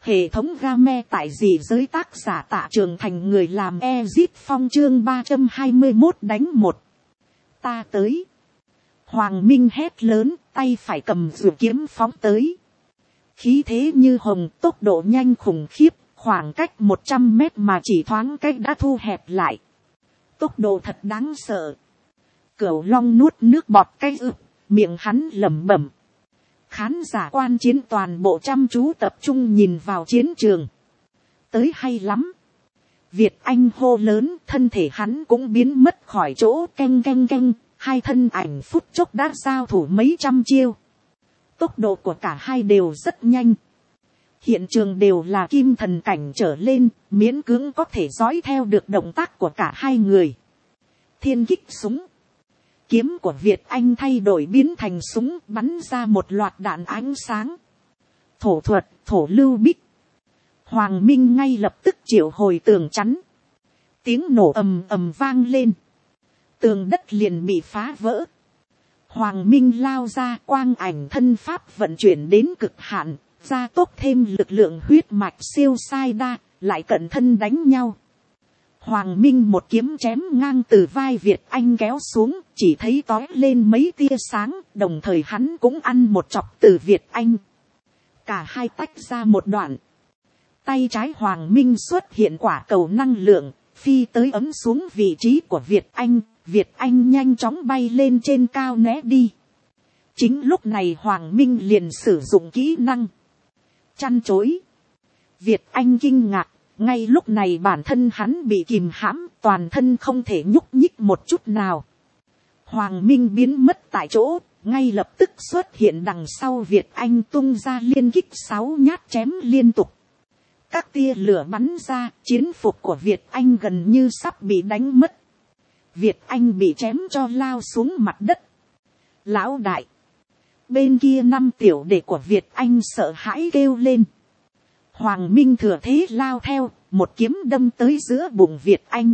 Hệ thống game tại dị giới tác giả Tạ Trường Thành, người làm Exit Phong, chương 321 đánh một. Ta tới. Hoàng Minh hét lớn, tay phải cầm dùi kiếm phóng tới. Khí thế như hồng, tốc độ nhanh khủng khiếp, khoảng cách 100 mét mà chỉ thoáng cách đã thu hẹp lại. Tốc độ thật đáng sợ. Cửu Long nuốt nước bọt cái ực, miệng hắn lẩm bẩm. Khán giả quan chiến toàn bộ chăm chú tập trung nhìn vào chiến trường. Tới hay lắm. Việt Anh hô lớn, thân thể hắn cũng biến mất khỏi chỗ, canh canh canh. Hai thân ảnh phút chốc đã giao thủ mấy trăm chiêu. Tốc độ của cả hai đều rất nhanh. Hiện trường đều là kim thần cảnh trở lên, miễn cưỡng có thể dõi theo được động tác của cả hai người. Thiên kích súng. Kiếm của Việt Anh thay đổi biến thành súng, bắn ra một loạt đạn ánh sáng. Thổ thuật, thổ lưu bích. Hoàng Minh ngay lập tức triệu hồi tường chắn. Tiếng nổ ầm ầm vang lên. Tường đất liền bị phá vỡ. Hoàng Minh lao ra, quang ảnh thân pháp vận chuyển đến cực hạn, gia tốc thêm lực lượng huyết mạch siêu sai đa, lại cận thân đánh nhau. Hoàng Minh một kiếm chém ngang từ vai Việt Anh kéo xuống, chỉ thấy tói lên mấy tia sáng, đồng thời hắn cũng ăn một chọc từ Việt Anh. Cả hai tách ra một đoạn. Tay trái Hoàng Minh xuất hiện quả cầu năng lượng, phi tới ấm xuống vị trí của Việt Anh. Việt Anh nhanh chóng bay lên trên cao né đi. Chính lúc này Hoàng Minh liền sử dụng kỹ năng chăn chối. Việt Anh kinh ngạc, ngay lúc này bản thân hắn bị kìm hãm, toàn thân không thể nhúc nhích một chút nào. Hoàng Minh biến mất tại chỗ, ngay lập tức xuất hiện đằng sau Việt Anh, tung ra liên kích 6 nhát chém liên tục. Các tia lửa bắn ra, chiến phục của Việt Anh gần như sắp bị đánh mất. Việt Anh bị chém cho lao xuống mặt đất. Lão đại. Bên kia 5 tiểu đệ của Việt Anh sợ hãi kêu lên. Hoàng Minh thừa thế lao theo, một kiếm đâm tới giữa bụng Việt Anh.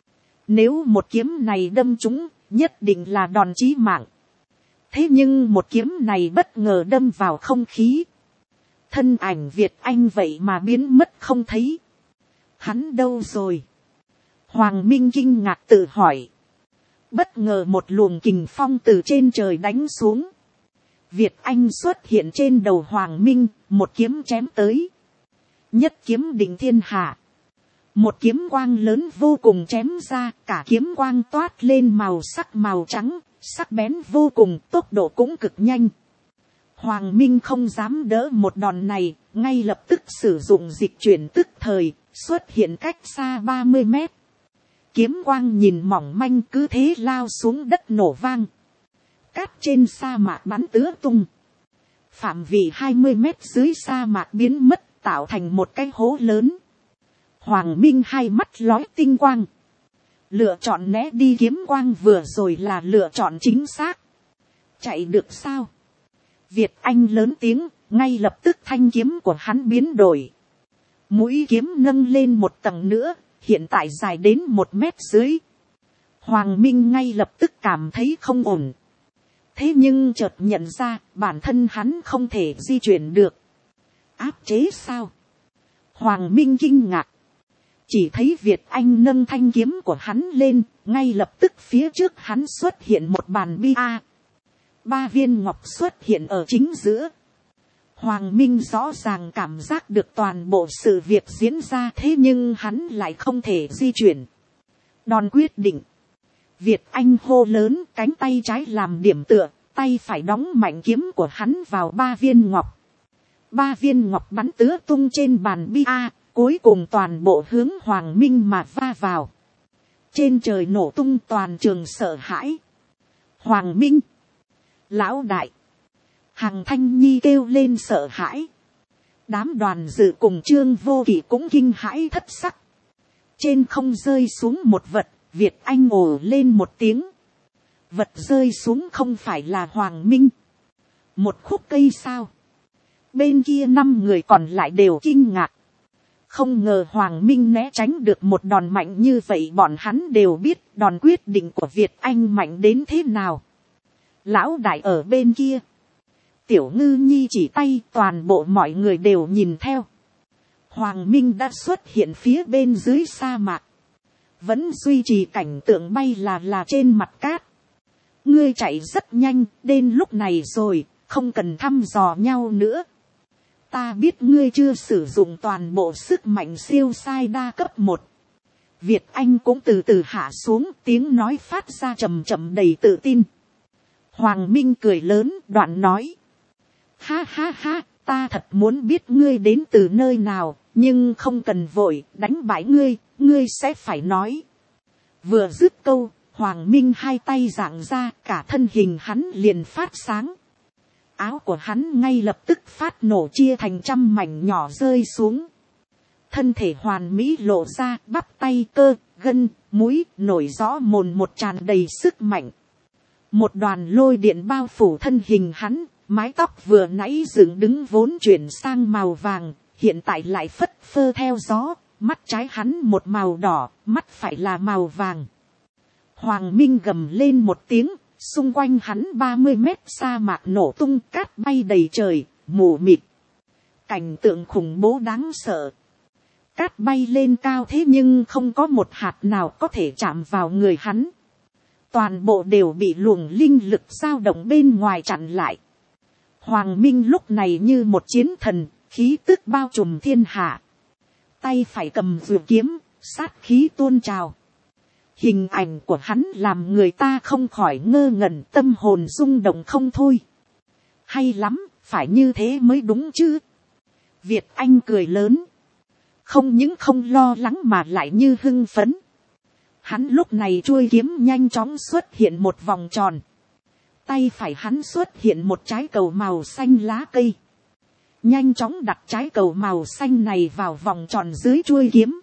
Nếu một kiếm này đâm trúng, nhất định là đòn chí mạng. Thế nhưng một kiếm này bất ngờ đâm vào không khí. Thân ảnh Việt Anh vậy mà biến mất không thấy. Hắn đâu rồi? Hoàng Minh kinh ngạc tự hỏi. Bất ngờ một luồng kình phong từ trên trời đánh xuống. Việt Anh xuất hiện trên đầu Hoàng Minh, một kiếm chém tới. Nhất kiếm định thiên hạ. Một kiếm quang lớn vô cùng chém ra, cả kiếm quang toát lên màu sắc màu trắng, sắc bén vô cùng, tốc độ cũng cực nhanh. Hoàng Minh không dám đỡ một đòn này, ngay lập tức sử dụng dịch chuyển tức thời, xuất hiện cách xa 30 mét. Kiếm quang nhìn mỏng manh cứ thế lao xuống đất nổ vang. Cát trên sa mạc bắn tứ tung. Phạm vi 20 mét dưới sa mạc biến mất, tạo thành một cái hố lớn. Hoàng Minh hai mắt lóe tinh quang. Lựa chọn né đi kiếm quang vừa rồi là lựa chọn chính xác. Chạy được sao? Việt Anh lớn tiếng, ngay lập tức thanh kiếm của hắn biến đổi. Mũi kiếm nâng lên một tầng nữa, hiện tại dài đến 1 mét dưới. Hoàng Minh ngay lập tức cảm thấy không ổn. Thế nhưng chợt nhận ra bản thân hắn không thể di chuyển được. Áp chế sao? Hoàng Minh kinh ngạc. Chỉ thấy Việt Anh nâng thanh kiếm của hắn lên, ngay lập tức phía trước hắn xuất hiện một bàn bia. 3 viên ngọc xuất hiện ở chính giữa. Hoàng Minh rõ ràng cảm giác được toàn bộ sự việc diễn ra, thế nhưng hắn lại không thể di chuyển. Đòn quyết định. Việt Anh hô lớn, cánh tay trái làm điểm tựa, tay phải đóng mạnh kiếm của hắn vào 3 viên ngọc. 3 viên ngọc bắn tứ tung trên bàn bia, cuối cùng toàn bộ hướng Hoàng Minh mà va vào. Trên trời nổ tung, toàn trường sợ hãi. Hoàng Minh. Lão đại. Hằng Thanh Nhi kêu lên sợ hãi. Đám đoàn dự cùng Trương Vô Kỵ cũng kinh hãi thất sắc. Trên không rơi xuống một vật, Việt Anh ồ lên một tiếng. Vật rơi xuống không phải là Hoàng Minh. Một khúc cây sao? Bên kia 5 người còn lại đều kinh ngạc. Không ngờ Hoàng Minh né tránh được một đòn mạnh như vậy, bọn hắn đều biết đòn quyết định của Việt Anh mạnh đến thế nào. Lão đại ở bên kia. Tiểu Ngư Nhi chỉ tay, toàn bộ mọi người đều nhìn theo. Hoàng Minh đã xuất hiện phía bên dưới sa mạc. Vẫn duy trì cảnh tượng bay là trên mặt cát. Ngươi chạy rất nhanh, đến lúc này rồi, không cần thăm dò nhau nữa. Ta biết ngươi chưa sử dụng toàn bộ sức mạnh siêu sai đa cấp 1. Việt Anh cũng từ từ hạ xuống, tiếng nói phát ra trầm trầm đầy tự tin. Hoàng Minh cười lớn, đoạn nói. Ha ha ha, ta thật muốn biết ngươi đến từ nơi nào, nhưng không cần vội, đánh bại ngươi sẽ phải nói. Vừa dứt câu, Hoàng Minh hai tay giãn ra, cả thân hình hắn liền phát sáng. Áo của hắn ngay lập tức phát nổ, chia thành trăm mảnh nhỏ rơi xuống. Thân thể hoàn mỹ lộ ra, bắp tay, cơ, gân, múi nổi rõ mồn một, tràn đầy sức mạnh. Một đoàn lôi điện bao phủ thân hình hắn, mái tóc vừa nãy dựng đứng vốn chuyển sang màu vàng, hiện tại lại phất phơ theo gió, mắt trái hắn một màu đỏ, mắt phải là màu vàng. Hoàng Minh gầm lên một tiếng, xung quanh hắn 30 mét sa mạc nổ tung, cát bay đầy trời, mù mịt. Cảnh tượng khủng bố đáng sợ. Cát bay lên cao thế nhưng không có một hạt nào có thể chạm vào người hắn. Toàn bộ đều bị luồng linh lực dao động bên ngoài chặn lại. Hoàng Minh lúc này như một chiến thần, khí tức bao trùm thiên hạ. Tay phải cầm dùi kiếm, sát khí tuôn trào. Hình ảnh của hắn làm người ta không khỏi ngơ ngẩn, tâm hồn rung động không thôi. Hay lắm, phải như thế mới đúng chứ. Việt Anh cười lớn. Không những không lo lắng mà lại như hưng phấn. Hắn lúc này chuôi kiếm nhanh chóng xuất hiện một vòng tròn. Tay phải hắn xuất hiện một trái cầu màu xanh lá cây. Nhanh chóng đặt trái cầu màu xanh này vào vòng tròn dưới chuôi kiếm.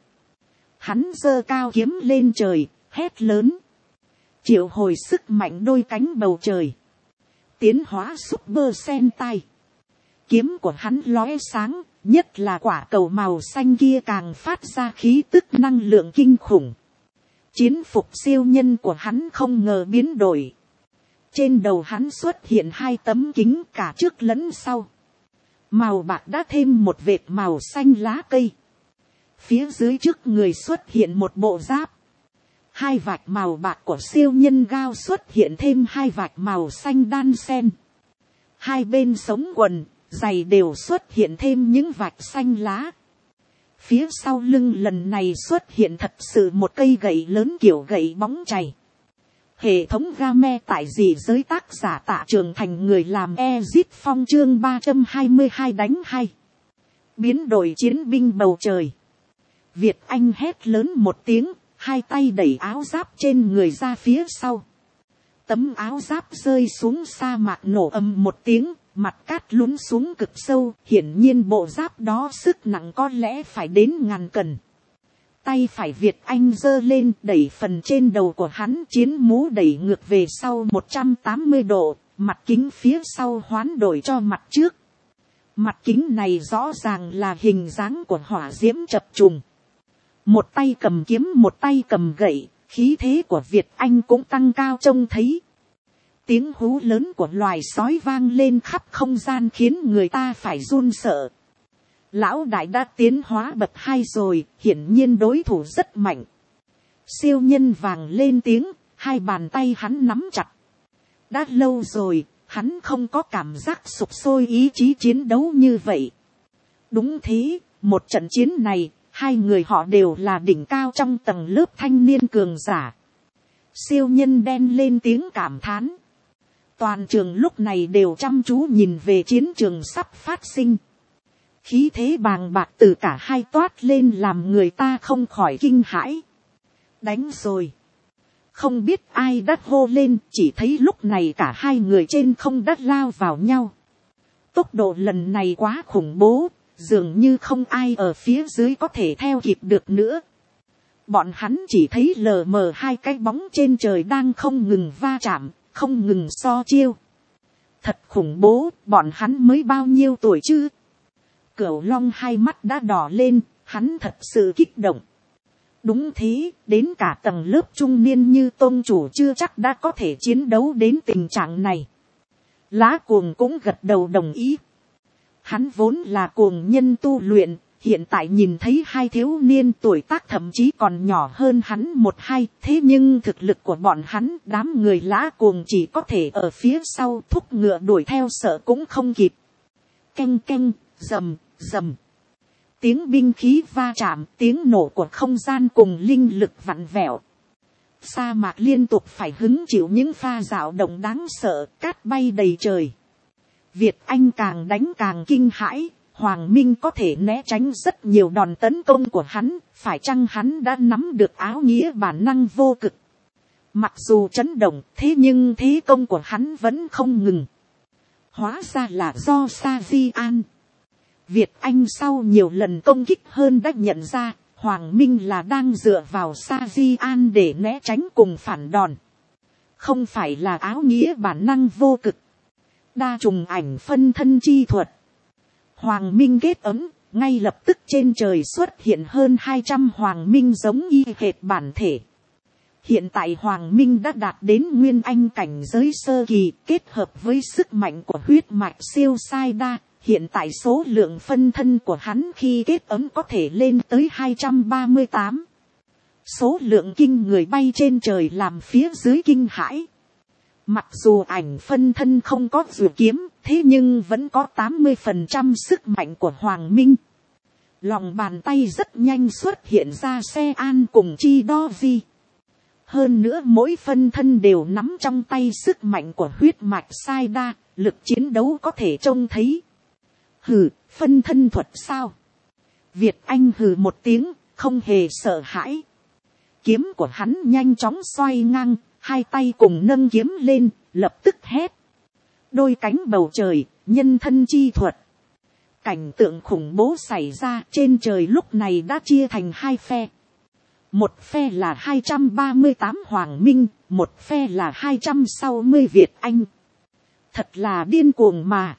Hắn giơ cao kiếm lên trời, hét lớn. Triệu hồi sức mạnh đôi cánh bầu trời. Tiến hóa Super Sentai. Kiếm của hắn lóe sáng, nhất là quả cầu màu xanh kia càng phát ra khí tức năng lượng kinh khủng. Chiến phục siêu nhân của hắn không ngờ biến đổi. Trên đầu hắn xuất hiện hai tấm kính cả trước lẫn sau. Màu bạc đã thêm một vệt màu xanh lá cây. Phía dưới trước người xuất hiện một bộ giáp. Hai vạch màu bạc của siêu nhân gao xuất hiện thêm hai vạch màu xanh đan xen. Hai bên sống quần, giày đều xuất hiện thêm những vạch xanh lá. Phía sau lưng lần này xuất hiện thật sự một cây gậy lớn kiểu gậy bóng chày. Hệ thống game tại dị giới tác giả Tạ Trường Thành, người làm Ezit Phong, chương 322 đánh hay. Biến đổi chiến binh bầu trời. Việt Anh hét lớn một tiếng, hai tay đẩy áo giáp trên người ra phía sau. Tấm áo giáp rơi xuống sa mạc nổ ầm một tiếng, mặt cát lún xuống cực sâu, hiển nhiên bộ giáp đó sức nặng có lẽ phải đến 1000 cân. Tay phải Việt Anh giơ lên, đẩy phần trên đầu của hắn, chiến mũ đẩy ngược về sau 180 độ, mặt kính phía sau hoán đổi cho mặt trước. Mặt kính này rõ ràng là hình dáng của hỏa diễm chập trùng. Một tay cầm kiếm, một tay cầm gậy, khí thế của Việt Anh cũng tăng cao trông thấy. Tiếng hú lớn của loài sói vang lên khắp không gian khiến người ta phải run sợ. Lão đại đã tiến hóa bậc 2 rồi, hiển nhiên đối thủ rất mạnh. Siêu nhân vàng lên tiếng, hai bàn tay hắn nắm chặt. Đã lâu rồi, hắn không có cảm giác sục sôi ý chí chiến đấu như vậy. Đúng thế, một trận chiến này, hai người họ đều là đỉnh cao trong tầng lớp thanh niên cường giả. Siêu nhân đen lên tiếng cảm thán. Toàn trường lúc này đều chăm chú nhìn về chiến trường sắp phát sinh. Khí thế bàng bạc từ cả hai toát lên làm người ta không khỏi kinh hãi. Đánh rồi. Không biết ai đã hô lên, chỉ thấy lúc này cả hai người trên không đã lao vào nhau. Tốc độ lần này quá khủng bố, dường như không ai ở phía dưới có thể theo kịp được nữa. Bọn hắn chỉ thấy lờ mờ hai cái bóng trên trời đang không ngừng va chạm, không ngừng so chiêu. Thật khủng bố, bọn hắn mới bao nhiêu tuổi chứ? Cửu Long hai mắt đã đỏ lên, hắn thật sự kích động. Đúng thế, đến cả tầng lớp trung niên như tôn chủ chưa chắc đã có thể chiến đấu đến tình trạng này. Lá cuồng cũng gật đầu đồng ý. Hắn vốn là cuồng nhân tu luyện, Hiện tại nhìn thấy hai thiếu niên tuổi tác thậm chí còn nhỏ hơn hắn một hai, thế nhưng thực lực của bọn hắn, đám người lã cuồng chỉ có thể ở phía sau thúc ngựa đuổi theo sợ cũng không kịp. Canh canh, rầm, rầm. Tiếng binh khí va chạm, tiếng nổ của không gian cùng linh lực vặn vẹo. Sa mạc liên tục phải hứng chịu những pha dạo động đáng sợ, cát bay đầy trời. Việt Anh càng đánh càng kinh hãi. Hoàng Minh có thể né tránh rất nhiều đòn tấn công của hắn, phải chăng hắn đã nắm được áo nghĩa bản năng vô cực. Mặc dù chấn động, thế nhưng thế công của hắn vẫn không ngừng. Hóa ra là do Sa Di An. Việt Anh sau nhiều lần công kích hơn đã nhận ra, Hoàng Minh là đang dựa vào Sa Di An để né tránh cùng phản đòn. Không phải là áo nghĩa bản năng vô cực. Đa trùng ảnh phân thân chi thuật. Hoàng Minh kết ấm, ngay lập tức trên trời xuất hiện hơn 200 Hoàng Minh giống y hệt bản thể. Hiện tại Hoàng Minh đã đạt đến nguyên anh cảnh giới sơ kỳ, kết hợp với sức mạnh của huyết mạch siêu sai đa. Hiện tại số lượng phân thân của hắn khi kết ấm có thể lên tới 238. Số lượng kinh người bay trên trời làm phía dưới kinh hãi. Mặc dù ảnh phân thân không có dù kiếm, thế nhưng vẫn có 80% sức mạnh của Hoàng Minh. Lòng bàn tay rất nhanh xuất hiện ra xe an cùng chi đo vi. Hơn nữa mỗi phân thân đều nắm trong tay sức mạnh của huyết mạch sai đa, lực chiến đấu có thể trông thấy. Hừ, phân thân thuật sao? Việt Anh hừ một tiếng, không hề sợ hãi. Kiếm của hắn nhanh chóng xoay ngang, hai tay cùng nâng kiếm lên, lập tức hét. Đôi cánh bầu trời, nhân thân chi thuật. Cảnh tượng khủng bố xảy ra trên trời lúc này đã chia thành hai phe. Một phe là 238 Hoàng Minh, một phe là 260 Việt Anh. Thật là điên cuồng mà.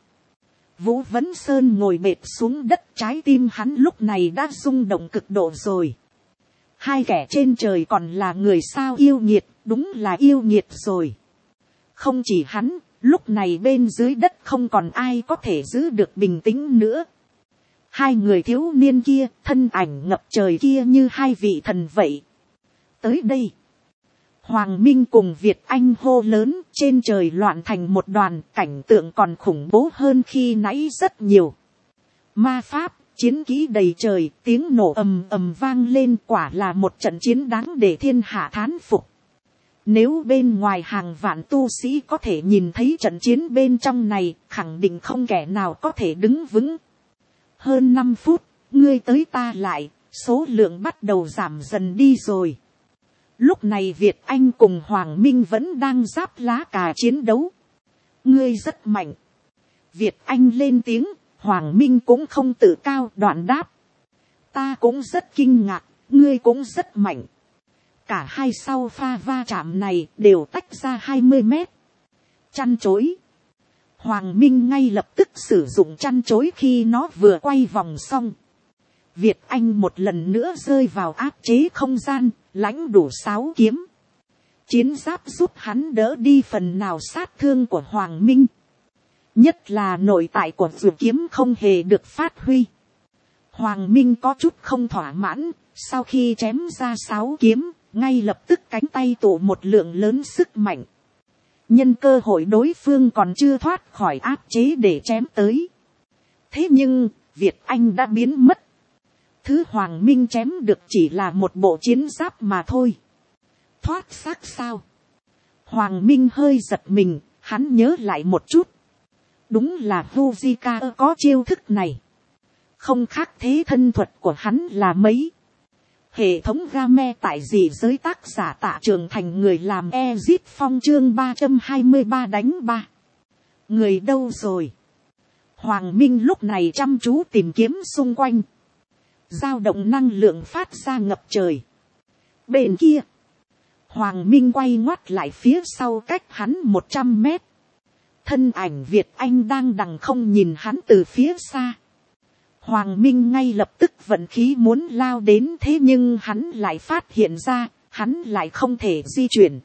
Vũ Vấn Sơn ngồi bệt xuống đất, trái tim hắn lúc này đã rung động cực độ rồi. Hai kẻ trên trời còn là người sao yêu nghiệt, đúng là yêu nghiệt rồi. Không chỉ hắn, lúc này bên dưới đất không còn ai có thể giữ được bình tĩnh nữa. Hai người thiếu niên kia, thân ảnh ngập trời kia như hai vị thần vậy. Tới đây, Hoàng Minh cùng Việt Anh hô lớn, trên trời loạn thành một đoàn, cảnh tượng còn khủng bố hơn khi nãy rất nhiều. Ma pháp, chiến kỹ đầy trời, tiếng nổ ầm ầm vang lên, quả là một trận chiến đáng để thiên hạ thán phục. Nếu bên ngoài hàng vạn tu sĩ có thể nhìn thấy trận chiến bên trong này, khẳng định không kẻ nào có thể đứng vững. Hơn 5 phút, ngươi tới ta lại, số lượng bắt đầu giảm dần đi rồi. Lúc này Việt Anh cùng Hoàng Minh vẫn đang giáp lá cà chiến đấu. Ngươi rất mạnh. Việt Anh lên tiếng, Hoàng Minh cũng không tự cao đoạn đáp. Ta cũng rất kinh ngạc, ngươi cũng rất mạnh. Cả hai sau pha va chạm này đều tách ra 20 mét. Chăn chối. Hoàng Minh ngay lập tức sử dụng chăn chối khi nó vừa quay vòng xong. Việt Anh một lần nữa rơi vào áp chế không gian, lãnh đủ 6 kiếm. Chiến giáp giúp hắn đỡ đi phần nào sát thương của Hoàng Minh. Nhất là nội tại của vũ kiếm không hề được phát huy. Hoàng Minh có chút không thỏa mãn, sau khi chém ra 6 kiếm, ngay lập tức cánh tay tụ một lượng lớn sức mạnh. Nhân cơ hội đối phương còn chưa thoát khỏi áp chế để chém tới. Thế nhưng, Việt Anh đã biến mất. Thứ Hoàng Minh chém được chỉ là một bộ chiến giáp mà thôi. Thoát xác sao? Hoàng Minh hơi giật mình, hắn nhớ lại một chút. Đúng là Fujika có chiêu thức này. Không khác thế thân thuật của hắn là mấy. Hệ thống game tại dị giới tác giả Tạ Trường Thành, người làm Ezit Phong chương 323 đánh 3. Người đâu rồi? Hoàng Minh lúc này chăm chú tìm kiếm xung quanh. Dao động năng lượng phát ra ngập trời. Bên kia, Hoàng Minh quay ngoắt lại phía sau cách hắn 100 mét. Thân ảnh Việt Anh đang đằng không nhìn hắn từ phía xa. Hoàng Minh ngay lập tức vận khí muốn lao đến, thế nhưng hắn lại phát hiện ra, hắn lại không thể di chuyển.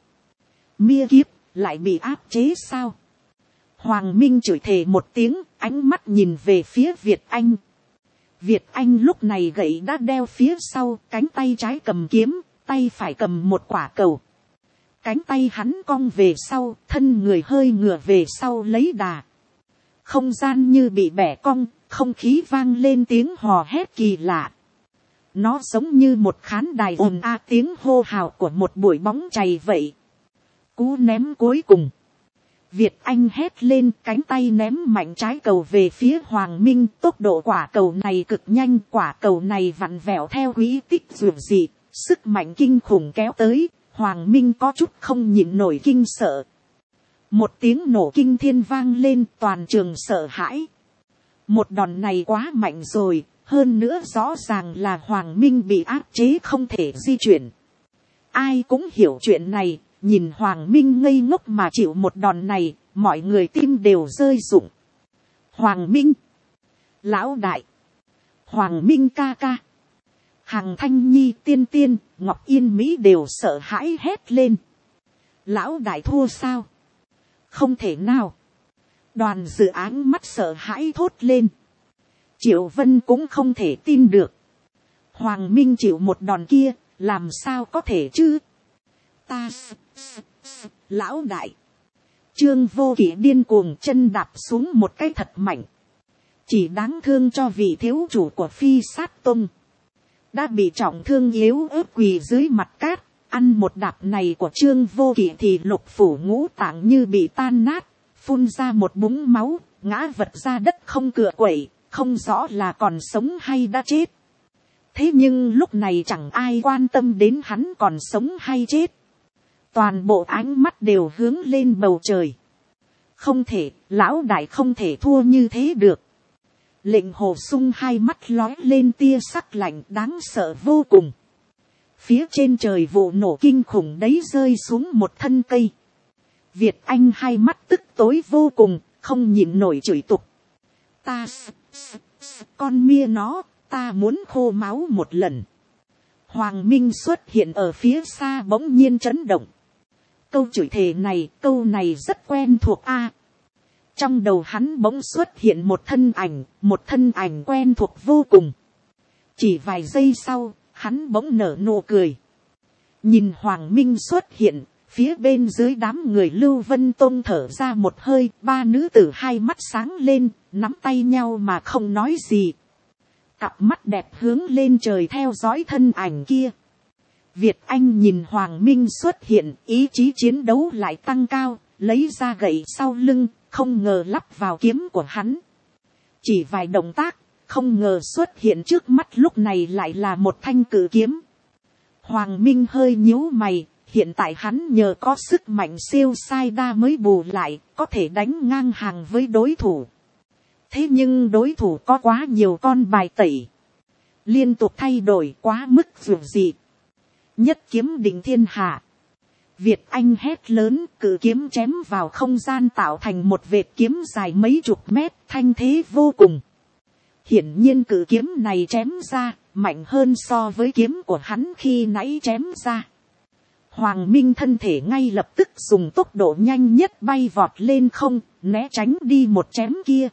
Mia kiếp, lại bị áp chế sao? Hoàng Minh chửi thề một tiếng, ánh mắt nhìn về phía Việt Anh. Việt Anh lúc này gậy đã đeo phía sau, cánh tay trái cầm kiếm, tay phải cầm một quả cầu. Cánh tay hắn cong về sau, thân người hơi ngửa về sau lấy đà. Không gian như bị bẻ cong, không khí vang lên tiếng hò hét kỳ lạ. Nó giống như một khán đài ồn ào tiếng hô hào của một buổi bóng chày vậy. Cú ném cuối cùng. Việt Anh hét lên, cánh tay ném mạnh trái cầu về phía Hoàng Minh. Tốc độ quả cầu này cực nhanh, quả cầu này vặn vẹo theo quỹ tích dường dị. Sức mạnh kinh khủng kéo tới, Hoàng Minh có chút không nhịn nổi kinh sợ. Một tiếng nổ kinh thiên vang lên, toàn trường sợ hãi. Một đòn này quá mạnh rồi, hơn nữa rõ ràng là Hoàng Minh bị áp chế không thể di chuyển. Ai cũng hiểu chuyện này, nhìn Hoàng Minh ngây ngốc mà chịu một đòn này, mọi người tim đều rơi rụng. Hoàng Minh, lão đại, Hoàng Minh ca ca, Hằng Thanh Nhi, Tiên Tiên, Ngọc Yên Mỹ đều sợ hãi hét lên. Lão đại thua sao? Không thể nào. Đoàn dự án mắt sợ hãi thốt lên. Triệu Vân cũng không thể tin được. Hoàng Minh chịu một đòn kia, làm sao có thể chứ? Lão đại. Trương Vô Kỵ điên cuồng chân đạp xuống một cái thật mạnh. Chỉ đáng thương cho vị thiếu chủ của Phi Sát Tông. Đã bị trọng thương yếu ớt quỳ dưới mặt cát. Ăn một đạp này của Trương Vô Kỵ thì lục phủ ngũ tạng như bị tan nát. Phun ra một búng máu, ngã vật ra đất không cựa quậy, không rõ là còn sống hay đã chết. Thế nhưng lúc này chẳng ai quan tâm đến hắn còn sống hay chết. Toàn bộ ánh mắt đều hướng lên bầu trời. Không thể, lão đại không thể thua như thế được. Lệnh Hồ Sung hai mắt lói lên tia sắc lạnh đáng sợ vô cùng. Phía trên trời vụ nổ kinh khủng đấy rơi xuống một thân cây. Việt Anh hai mắt tức tối vô cùng, không nhịn nổi chửi tục. Con mia nó, ta muốn khô máu một lần. Hoàng Minh xuất hiện ở phía xa bỗng nhiên chấn động. Câu chửi thề này, câu này rất quen thuộc a. Trong đầu hắn bỗng xuất hiện một thân ảnh quen thuộc vô cùng. Chỉ vài giây sau, hắn bỗng nở nụ cười. Nhìn Hoàng Minh xuất hiện, phía bên dưới đám người Lưu Vân Tông thở ra một hơi, ba nữ tử hai mắt sáng lên, nắm tay nhau mà không nói gì. Cặp mắt đẹp hướng lên trời theo dõi thân ảnh kia. Việt Anh nhìn Hoàng Minh xuất hiện, ý chí chiến đấu lại tăng cao, lấy ra gậy sau lưng, không ngờ lắp vào kiếm của hắn. Chỉ vài động tác, không ngờ xuất hiện trước mắt lúc này lại là một thanh cự kiếm. Hoàng Minh hơi nhíu mày, hiện tại hắn nhờ có sức mạnh siêu sai đa mới bù lại, có thể đánh ngang hàng với đối thủ. Thế nhưng đối thủ có quá nhiều con bài tẩy. Liên tục thay đổi quá mức dù gì. Nhất kiếm định thiên hạ. Việt Anh hét lớn, cự kiếm chém vào không gian tạo thành một vệt kiếm dài mấy chục mét, thanh thế vô cùng. Hiển nhiên cự kiếm này chém ra, mạnh hơn so với kiếm của hắn khi nãy chém ra. Hoàng Minh thân thể ngay lập tức dùng tốc độ nhanh nhất bay vọt lên không, né tránh đi một chém kia.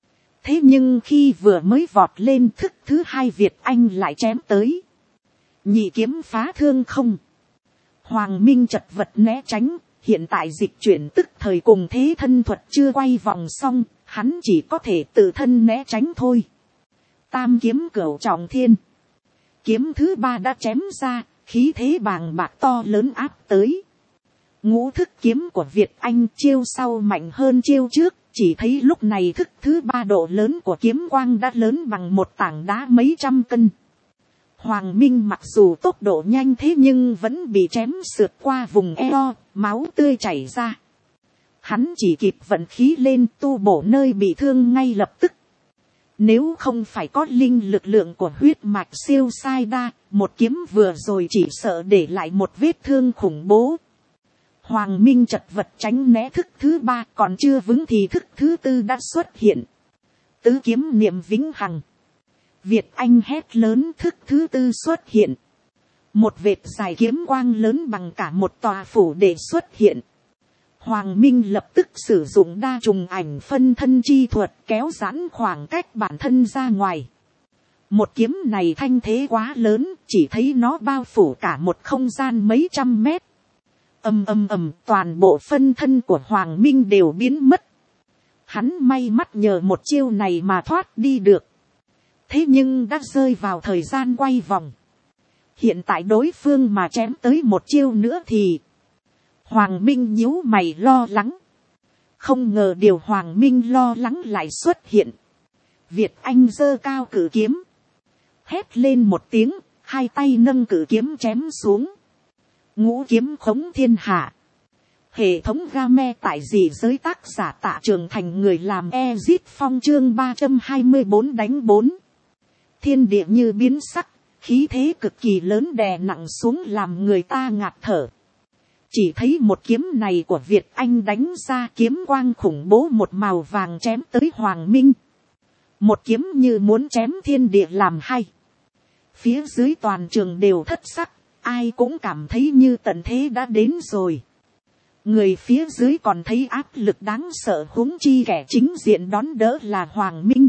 Thế nhưng khi vừa mới vọt lên thức thứ hai Việt Anh lại chém tới. Nhị kiếm phá thương không. Hoàng Minh chật vật né tránh, hiện tại dịch chuyển tức thời cùng thế thân thuật chưa quay vòng xong, hắn chỉ có thể tự thân né tránh thôi. Tam kiếm cửu trọng thiên. Kiếm thứ ba đã chém ra, khí thế bàng bạc to lớn áp tới. Ngũ thức kiếm của Việt Anh chiêu sau mạnh hơn chiêu trước, chỉ thấy lúc này thức thứ ba độ lớn của kiếm quang đã lớn bằng một tảng đá mấy trăm cân. Hoàng Minh mặc dù tốc độ nhanh thế nhưng vẫn bị chém sượt qua vùng eo, máu tươi chảy ra. Hắn chỉ kịp vận khí lên tu bổ nơi bị thương ngay lập tức. Nếu không phải có linh lực lượng của huyết mạch siêu sai đa, một kiếm vừa rồi chỉ sợ để lại một vết thương khủng bố. Hoàng Minh chật vật tránh né thức thứ ba, còn chưa vững thì thức thứ tư đã xuất hiện. Tứ kiếm niệm vĩnh hằng. Việt Anh hét lớn, thức thứ tư xuất hiện. Một vệt dài kiếm quang lớn bằng cả một tòa phủ để xuất hiện. Hoàng Minh lập tức sử dụng đa trùng ảnh phân thân chi thuật kéo giãn khoảng cách bản thân ra ngoài. Một kiếm này thanh thế quá lớn, chỉ thấy nó bao phủ cả một không gian mấy trăm mét. Ầm ầm ầm, toàn bộ phân thân của Hoàng Minh đều biến mất. Hắn may mắn nhờ một chiêu này mà thoát đi được. Thế nhưng đã rơi vào thời gian quay vòng. Hiện tại đối phương mà chém tới một chiêu nữa thì Hoàng Minh nhíu mày lo lắng. Không ngờ điều Hoàng Minh lo lắng lại xuất hiện. Việt Anh giơ cao cử kiếm. Hét lên một tiếng, hai tay nâng cử kiếm chém xuống. Ngũ kiếm khống thiên hạ. Hệ thống game tại dị giới tác giả Tạ Trường Thành người làm Ezit Phong chương 324 đánh 4. Thiên địa như biến sắc, khí thế cực kỳ lớn đè nặng xuống làm người ta ngạt thở. Chỉ thấy một kiếm này của Việt Anh đánh ra kiếm quang khủng bố một màu vàng chém tới Hoàng Minh. Một kiếm như muốn chém thiên địa làm hai. Phía dưới toàn trường đều thất sắc, ai cũng cảm thấy như tận thế đã đến rồi. Người phía dưới còn thấy áp lực đáng sợ, huống chi kẻ chính diện đón đỡ là Hoàng Minh.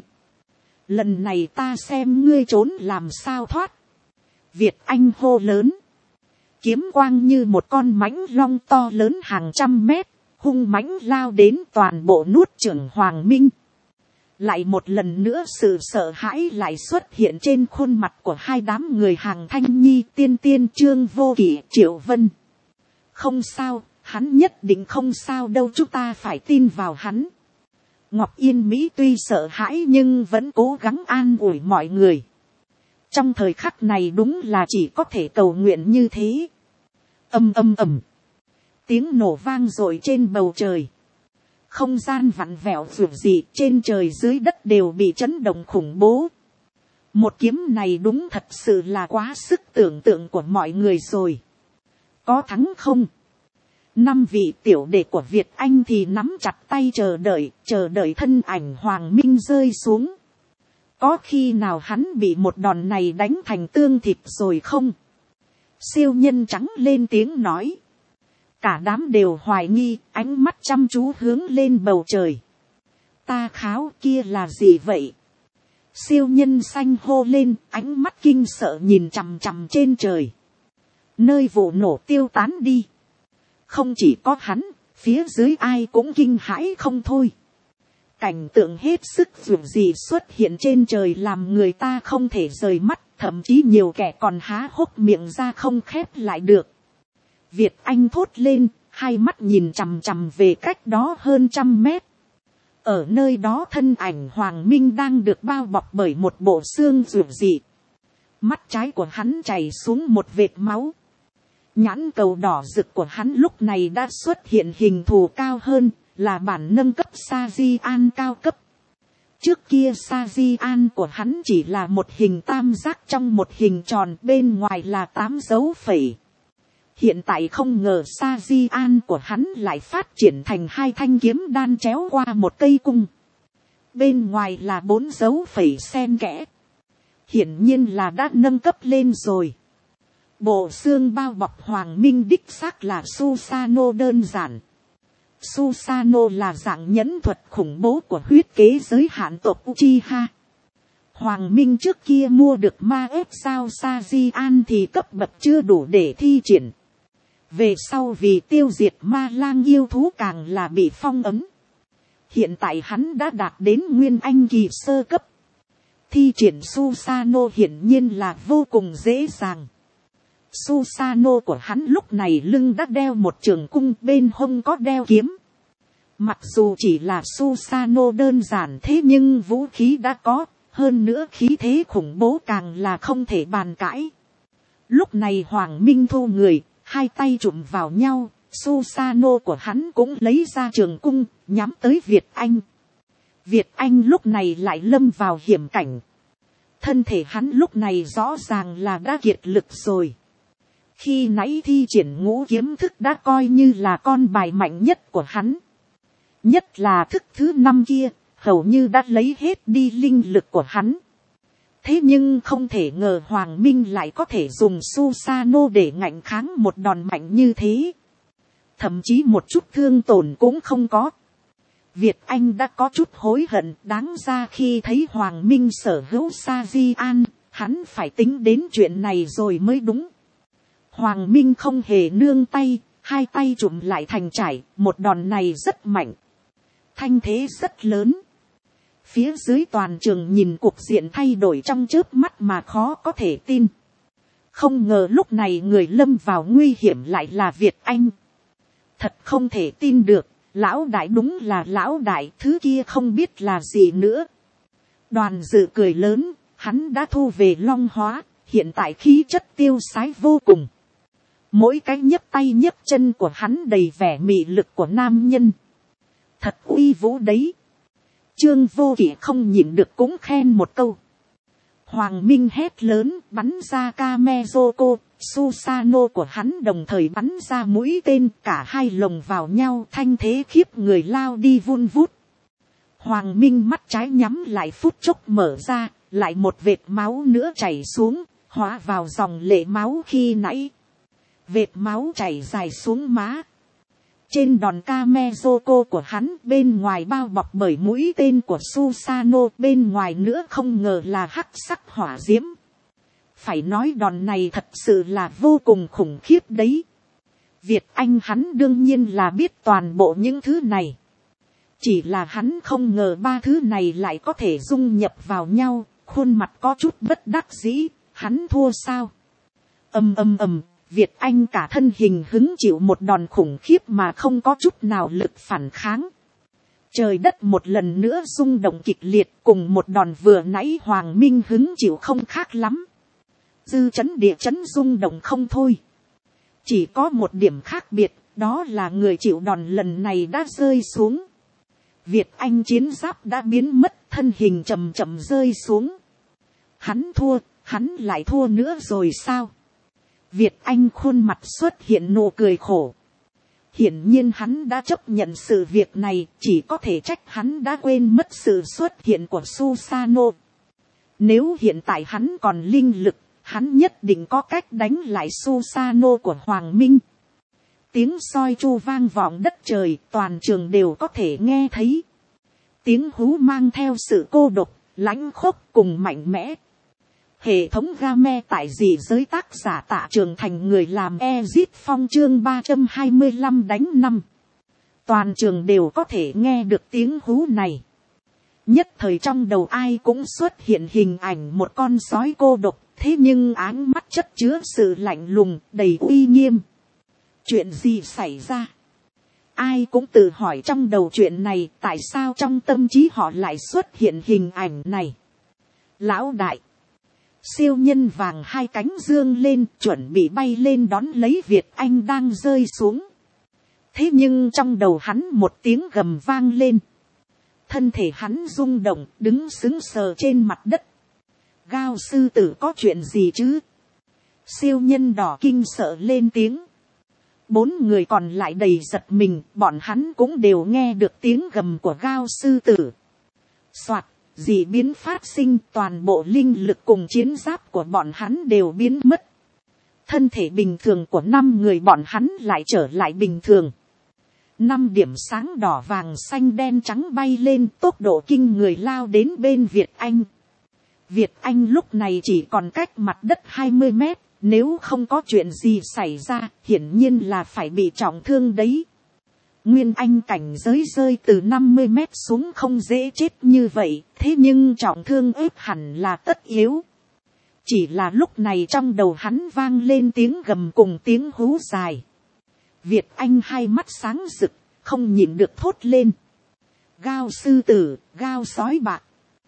Lần này ta xem ngươi trốn làm sao thoát. Việt Anh hô lớn. Kiếm quang như một con mãnh long to lớn hàng trăm mét, hung mãnh lao đến toàn bộ nuốt chửng Hoàng Minh. Lại một lần nữa sự sợ hãi lại xuất hiện trên khuôn mặt của hai đám người Hàng Thanh Nhi, Tiên Tiên, Trương Vô Kỵ, Triệu Vân. Không sao, hắn nhất định không sao đâu, chúng ta phải tin vào hắn. Ngọc Yên Mỹ tuy sợ hãi nhưng vẫn cố gắng an ủi mọi người. Trong thời khắc này đúng là chỉ có thể cầu nguyện như thế. Ầm ầm ầm. Tiếng nổ vang dội trên bầu trời. Không gian vặn vẹo rủi dị, trên trời dưới đất đều bị chấn động khủng bố. Một kiếm này đúng thật sự là quá sức tưởng tượng của mọi người rồi. Có thắng không? 5 vị tiểu đệ của Việt Anh thì nắm chặt tay chờ đợi thân ảnh Hoàng Minh rơi xuống. Có khi nào hắn bị một đòn này đánh thành tương thịt rồi không? Siêu nhân trắng lên tiếng nói. Cả đám đều hoài nghi, ánh mắt chăm chú hướng lên bầu trời. Ta kháo, kia là gì vậy? Siêu nhân xanh hô lên, ánh mắt kinh sợ nhìn chằm chằm trên trời. Nơi vụ nổ tiêu tán đi. Không chỉ có hắn, phía dưới ai cũng kinh hãi không thôi. Cảnh tượng hết sức dường gì xuất hiện trên trời làm người ta không thể rời mắt, thậm chí nhiều kẻ còn há hốc miệng ra không khép lại được. Việt Anh thốt lên, hai mắt nhìn chằm chằm về cách đó hơn 100 mét. Ở nơi đó thân ảnh Hoàng Minh đang được bao bọc bởi một bộ xương dường dị. Mắt trái của hắn chảy xuống một vệt máu. Nhãn cầu đỏ rực của hắn lúc này đã xuất hiện hình thù cao hơn, là bản nâng cấp Sa-di-an cao cấp. Trước kia Sa-di-an của hắn chỉ là một hình tam giác trong một hình tròn, bên ngoài là 8 dấu phẩy. Hiện tại không ngờ Sa-di-an của hắn lại phát triển thành 2 thanh kiếm đan chéo qua một cây cung. Bên ngoài là 4 dấu phẩy xen kẽ. Hiển nhiên là đã nâng cấp lên rồi. Bộ xương bao bọc Hoàng Minh đích xác là Susano đơn giản. Susano là dạng nhẫn thuật khủng bố của huyết kế giới hạn tộc Uchiha. Hoàng Minh trước kia mua được ma ép sao Sa-di-an thì cấp bậc chưa đủ để thi triển. Về sau vì tiêu diệt ma lang yêu thú càng là bị phong ấn. Hiện tại hắn đã đạt đến nguyên anh kỳ sơ cấp. Thi triển Susano hiển nhiên là vô cùng dễ dàng. Susano của hắn lúc này lưng đã đeo một trường cung, bên hông có đeo kiếm. Mặc dù chỉ là Susano đơn giản thế nhưng vũ khí đã có, hơn nữa khí thế khủng bố càng là không thể bàn cãi. Lúc này Hoàng Minh thu người, hai tay chụm vào nhau, Susano của hắn cũng lấy ra trường cung, nhắm tới Việt Anh. Việt Anh lúc này lại lâm vào hiểm cảnh. Thân thể hắn lúc này rõ ràng là đã kiệt lực rồi. Khi nãy thi triển ngũ kiếm thức đã coi như là con bài mạnh nhất của hắn. Nhất là thức thứ 5 kia, hầu như đã lấy hết đi linh lực của hắn. Thế nhưng không thể ngờ Hoàng Minh lại có thể dùng Susano để ngạnh kháng một đòn mạnh như thế. Thậm chí một chút thương tổn cũng không có. Việt Anh đã có chút hối hận, đáng ra khi thấy Hoàng Minh sở hữu Sa Di An, hắn phải tính đến chuyện này rồi mới đúng. Hoàng Minh không hề nương tay, hai tay chụm lại thành chải, một đòn này rất mạnh. Thanh thế rất lớn. Phía dưới toàn trường nhìn cuộc diện thay đổi trong chớp mắt mà khó có thể tin. Không ngờ lúc này người lâm vào nguy hiểm lại là Việt Anh. Thật không thể tin được, lão đại đúng là lão đại, thứ kia không biết là gì nữa. Đoàn dự cười lớn, hắn đã thu về Long Hóa, hiện tại khí chất tiêu sái vô cùng. Mỗi cái nhấc tay nhấc chân của hắn đầy vẻ mị lực của nam nhân. Thật uy vũ đấy. Trương Vô Kỵ không nhịn được cũng khen một câu. Hoàng Minh hét lớn, bắn ra Kamezoko, Susano của hắn đồng thời bắn ra mũi tên, cả hai lồng vào nhau, thanh thế khiếp người lao đi vun vút. Hoàng Minh mắt trái nhắm lại, phút chốc mở ra, lại một vệt máu nữa chảy xuống, hóa vào dòng lệ máu khi nãy. Vệt máu chảy dài xuống má. Trên đòn Kamezoko của hắn, bên ngoài bao bọc bởi mũi tên của Susano, bên ngoài nữa không ngờ là hắc sắc hỏa diễm. Phải nói đòn này thật sự là vô cùng khủng khiếp đấy. Việt Anh hắn đương nhiên là biết toàn bộ những thứ này. Chỉ là hắn không ngờ ba thứ này lại có thể dung nhập vào nhau, khuôn mặt có chút bất đắc dĩ, hắn thua sao? Ầm. Việt Anh cả thân hình hứng chịu một đòn khủng khiếp mà không có chút nào lực phản kháng. Trời đất một lần nữa rung động kịch liệt, cùng một đòn vừa nãy Hoàng Minh hứng chịu không khác lắm. Dư chấn địa chấn rung động không thôi. Chỉ có một điểm khác biệt, đó là người chịu đòn lần này đã rơi xuống. Việt Anh chiến giáp đã biến mất, thân hình chậm chậm rơi xuống. Hắn thua, hắn lại thua nữa rồi sao? Việt Anh khuôn mặt xuất hiện nụ cười khổ. Hiển nhiên hắn đã chấp nhận sự việc này, chỉ có thể trách hắn đã quên mất sự xuất hiện của Susano. Nếu hiện tại hắn còn linh lực, hắn nhất định có cách đánh lại Susano của Hoàng Minh. Tiếng soi chu vang vọng đất trời, toàn trường đều có thể nghe thấy. Tiếng hú mang theo sự cô độc, lãnh khốc cùng mạnh mẽ. Hệ thống game tại dị giới, tác giả Tạ Trường Thành, người làm Ezit Phong, chương 325 đánh 5. Toàn trường đều có thể nghe được tiếng hú này. Nhất thời trong đầu ai cũng xuất hiện hình ảnh một con sói cô độc, thế nhưng áng mắt chất chứa sự lạnh lùng, đầy uy nghiêm. Chuyện gì xảy ra? Ai cũng tự hỏi trong đầu chuyện này, tại sao trong tâm trí họ lại xuất hiện hình ảnh này? Lão đại. Siêu nhân vàng hai cánh dương lên, chuẩn bị bay lên đón lấy Việt Anh đang rơi xuống. Thế nhưng trong đầu hắn một tiếng gầm vang lên. Thân thể hắn rung động, đứng sững sờ trên mặt đất. Gao sư tử có chuyện gì chứ? Siêu nhân đỏ kinh sợ lên tiếng. 4 người còn lại đầy giật mình, bọn hắn cũng đều nghe được tiếng gầm của Gao sư tử. Soạt. Dị biến phát sinh, toàn bộ linh lực cùng chiến giáp của bọn hắn đều biến mất. Thân thể bình thường của 5 người bọn hắn lại trở lại bình thường. 5 điểm sáng đỏ vàng xanh đen trắng bay lên, tốc độ kinh người lao đến bên Việt Anh. Việt Anh lúc này chỉ còn cách mặt đất 20 mét, nếu không có chuyện gì xảy ra, hiển nhiên là phải bị trọng thương đấy. Nguyên Anh cảnh giới rơi từ 50 mét xuống không dễ chết như vậy, thế nhưng trọng thương ếp hẳn là tất yếu. Chỉ là lúc này trong đầu hắn vang lên tiếng gầm cùng tiếng hú dài. Việt Anh hai mắt sáng rực, không nhịn được thốt lên. Gao sư tử, Gao sói bạc.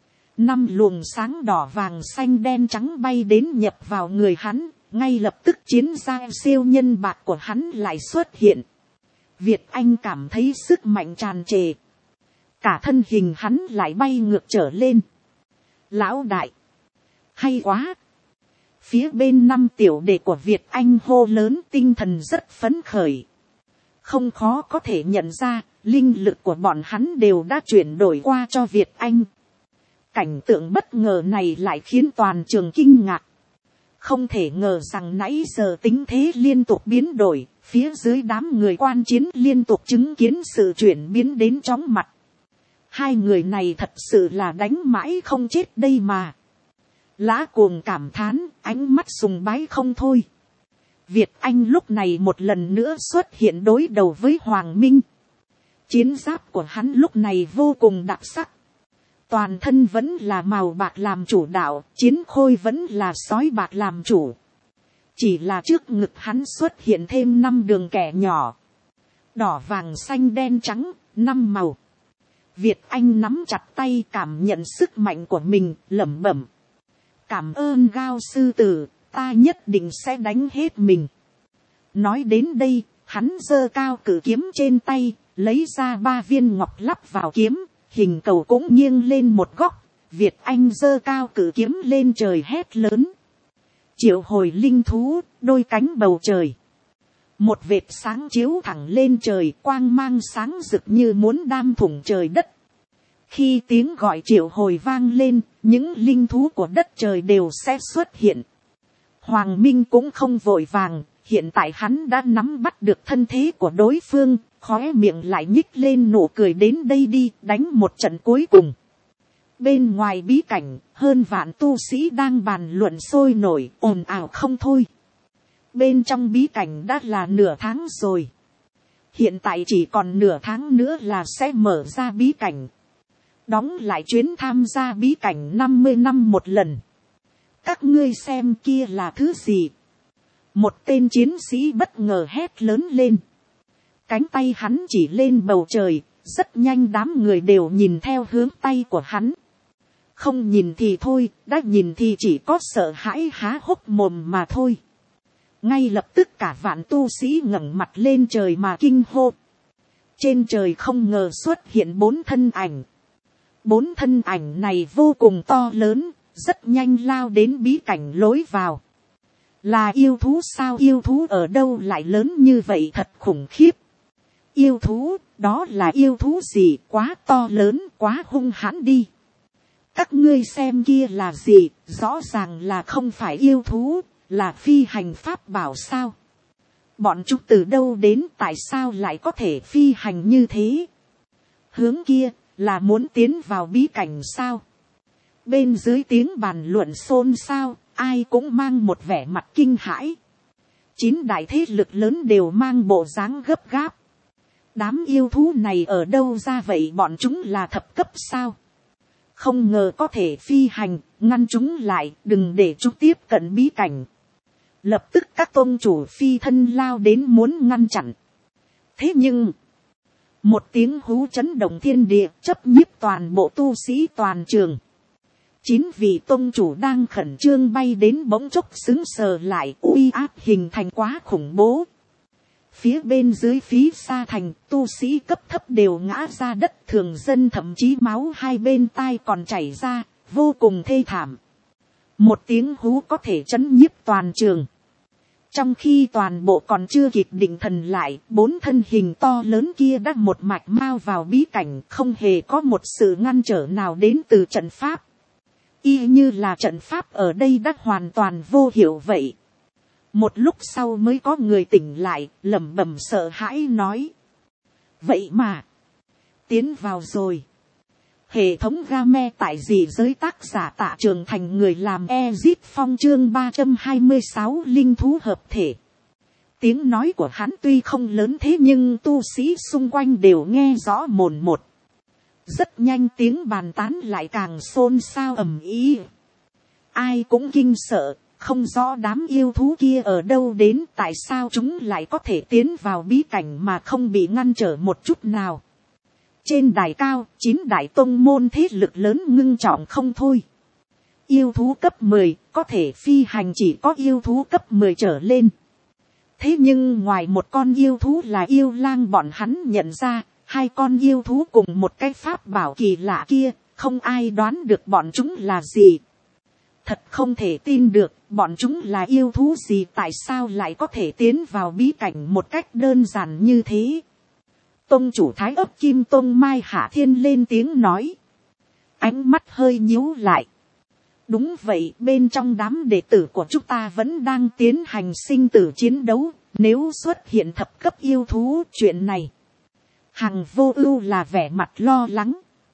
5 luồng sáng đỏ vàng xanh đen trắng bay đến nhập vào người hắn, ngay lập tức chiến gia siêu nhân bạc của hắn lại xuất hiện. Việt Anh cảm thấy sức mạnh tràn trề. Cả thân hình hắn lại bay ngược trở lên. Lão đại. Hay quá. Phía bên 5 tiểu đệ của Việt Anh hô lớn, tinh thần rất phấn khởi. Không khó có thể nhận ra, linh lực của bọn hắn đều đã chuyển đổi qua cho Việt Anh. Cảnh tượng bất ngờ này lại khiến toàn trường kinh ngạc. Không thể ngờ rằng nãy giờ tính thế liên tục biến đổi, phía dưới đám người quan chiến liên tục chứng kiến sự chuyển biến đến chóng mặt. Hai người này thật sự là đánh mãi không chết đây mà. Lã cuồng cảm thán, ánh mắt sùng bái không thôi. Việt Anh lúc này một lần nữa xuất hiện đối đầu với Hoàng Minh. Chiến giáp của hắn lúc này vô cùng đặc sắc. Toàn thân vẫn là màu bạc làm chủ đạo, chiến khôi vẫn là sói bạc làm chủ. Chỉ là trước ngực hắn xuất hiện thêm 5 đường kẻ nhỏ. Đỏ vàng xanh đen trắng, 5 màu. Việt Anh nắm chặt tay cảm nhận sức mạnh của mình, lẩm bẩm. Cảm ơn Gao sư tử, ta nhất định sẽ đánh hết mình. Nói đến đây, hắn giơ cao cử kiếm trên tay, lấy ra 3 viên ngọc lắp vào kiếm, hình cầu cũng nghiêng lên một góc. Việt Anh giơ cao cử kiếm lên trời hét lớn. Triệu hồi linh thú, đôi cánh bầu trời. Một vệt sáng chiếu thẳng lên trời, quang mang sáng rực như muốn đam thủng trời đất. Khi tiếng gọi triệu hồi vang lên, những linh thú của đất trời đều sẽ xuất hiện. Hoàng Minh cũng không vội vàng, hiện tại hắn đã nắm bắt được thân thế của đối phương, khóe miệng lại nhích lên nụ cười. Đến đây đi, đánh một trận cuối cùng. Bên ngoài bí cảnh, hơn vạn tu sĩ đang bàn luận sôi nổi, ồn ào không thôi. Bên trong bí cảnh đã là nửa tháng rồi. Hiện tại chỉ còn nửa tháng nữa là sẽ mở ra bí cảnh. Đóng lại chuyến tham gia bí cảnh 50 năm một lần. Các ngươi xem kia là thứ gì? Một tên chiến sĩ bất ngờ hét lớn lên. Cánh tay hắn chỉ lên bầu trời, rất nhanh đám người đều nhìn theo hướng tay của hắn. Không nhìn thì thôi, đã nhìn thì chỉ có sợ hãi há hốc mồm mà thôi. Ngay lập tức cả vạn tu sĩ ngẩng mặt lên trời mà kinh hô. Trên trời không ngờ xuất hiện 4 thân ảnh. 4 thân ảnh này vô cùng to lớn, rất nhanh lao đến bí cảnh lối vào. Là yêu thú sao? Yêu thú ở đâu lại lớn như vậy, thật khủng khiếp. Yêu thú, đó là yêu thú gì? Quá to lớn, quá hung hãn đi. Các ngươi xem kia là gì? Rõ ràng là không phải yêu thú, là phi hành pháp bảo sao? Bọn chúng từ đâu đến, tại sao lại có thể phi hành như thế? Hướng kia, là muốn tiến vào bí cảnh sao? Bên dưới tiếng bàn luận xôn xao, ai cũng mang một vẻ mặt kinh hãi. 9 đại thế lực lớn đều mang bộ dáng gấp gáp. Đám yêu thú này ở đâu ra vậy? Bọn chúng là thập cấp sao? Không ngờ có thể phi hành, ngăn chúng lại, đừng để chúng tiếp cận bí cảnh. Lập tức các tôn chủ phi thân lao đến muốn ngăn chặn. Thế nhưng, một tiếng hú chấn động thiên địa, chấp nhiếp toàn bộ tu sĩ toàn trường. 9 vị tôn chủ đang khẩn trương bay đến bỗng chốc sững sờ lại, uy áp hình thành quá khủng bố. Phía bên dưới phí xa thành, tu sĩ cấp thấp đều ngã ra đất, thường dân thậm chí máu hai bên tai còn chảy ra, vô cùng thê thảm. Một tiếng hú có thể chấn nhiếp toàn trường. Trong khi toàn bộ còn chưa kịp định thần lại, 4 thân hình to lớn kia đã một mạch mau vào bí cảnh, không hề có một sự ngăn trở nào đến từ trận pháp. Y như là trận pháp ở đây đã hoàn toàn vô hiệu vậy. Một lúc sau mới có người tỉnh lại, lẩm bẩm sợ hãi nói. Vậy mà, tiến vào rồi. Hệ thống game tại dị giới, tác giả Tạ Trường Thành, người làm Ezit Phong, chương 326 linh thú hợp thể. Tiếng nói của hắn tuy không lớn thế nhưng tu sĩ xung quanh đều nghe rõ mồn một. Rất nhanh tiếng bàn tán lại càng xôn xao ầm ĩ. Ai cũng kinh sợ, không rõ đám yêu thú kia ở đâu đến, tại sao chúng lại có thể tiến vào bí cảnh mà không bị ngăn trở một chút nào. Trên đài cao, 9 đại tông môn thế lực lớn ngưng trọng không thôi. Yêu thú cấp 10, có thể phi hành chỉ có yêu thú cấp 10 trở lên. Thế nhưng ngoài một con yêu thú là yêu lang bọn hắn nhận ra, 2 con yêu thú cùng một cái pháp bảo kỳ lạ kia, không ai đoán được bọn chúng là gì. Thật không thể tin được, bọn chúng là yêu thú gì, tại sao lại có thể tiến vào bí cảnh một cách đơn giản như thế. Tông chủ Thái Ấp Kim Tông Mai Hạ Thiên lên tiếng nói. Ánh mắt hơi nhíu lại. Đúng vậy, bên trong đám đệ tử của chúng ta vẫn đang tiến hành sinh tử chiến đấu, nếu xuất hiện thập cấp yêu thú chuyện này. Hằng Vô Ưu là vẻ mặt lo lắng.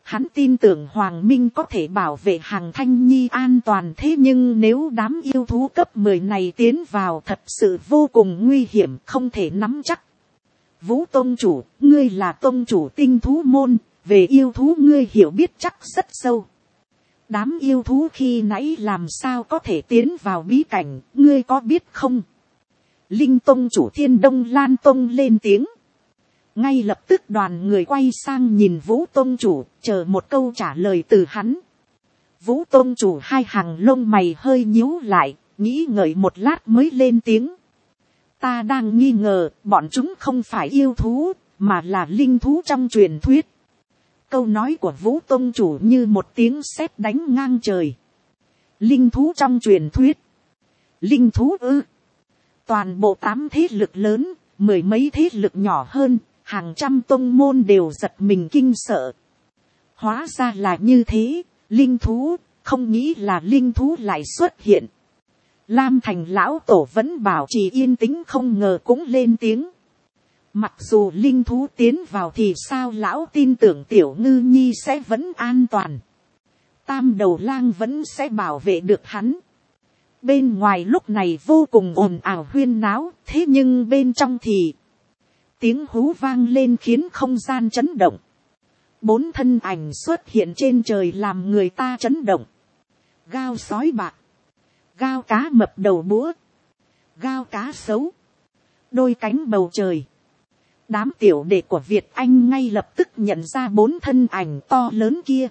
Hắn tin tưởng Hoàng Minh có thể bảo vệ Hằng Thanh Nhi an toàn, thế nhưng nếu đám yêu thú cấp 10 này tiến vào thật sự vô cùng nguy hiểm, không thể nắm chắc. Vũ Tông Chủ, ngươi là Tông Chủ tinh thú môn, về yêu thú ngươi hiểu biết chắc rất sâu. Đám yêu thú khi nãy làm sao có thể tiến vào bí cảnh, ngươi có biết không? Linh Tông Chủ Thiên Đông Lan Tông lên tiếng. Ngay lập tức đoàn người quay sang nhìn Vũ Tông Chủ, chờ một câu trả lời từ hắn. Vũ Tông Chủ hai hàng lông mày hơi nhíu lại, nghĩ ngợi một lát mới lên tiếng. Ta đang nghi ngờ, bọn chúng không phải yêu thú, mà là linh thú trong truyền thuyết. Câu nói của Vũ Tông Chủ như một tiếng sét đánh ngang trời. Linh thú trong truyền thuyết. Linh thú ư? Toàn bộ 8 thế lực lớn, 10 mấy thế lực nhỏ hơn, hàng trăm tông môn đều giật mình kinh sợ. Hóa ra là như thế, linh thú, không nghĩ là linh thú lại xuất hiện. Lam Thành lão tổ vẫn bảo trì yên tĩnh, không ngờ cũng lên tiếng. Mặc dù linh thú tiến vào thì sao lão tin tưởng Tiểu Ngư Nhi sẽ vẫn an toàn. Tam Đầu Lang vẫn sẽ bảo vệ được hắn. Bên ngoài lúc này vô cùng ồn ào huyên náo, thế nhưng bên trong thì tiếng hú vang lên khiến không gian chấn động. 4 thân ảnh xuất hiện trên trời làm người ta chấn động. Gao sói bạc, gao cá mập đầu búa, gao cá sấu, đôi cánh bầu trời. Đám tiểu đệ của Việt Anh ngay lập tức nhận ra 4 thân ảnh to lớn kia.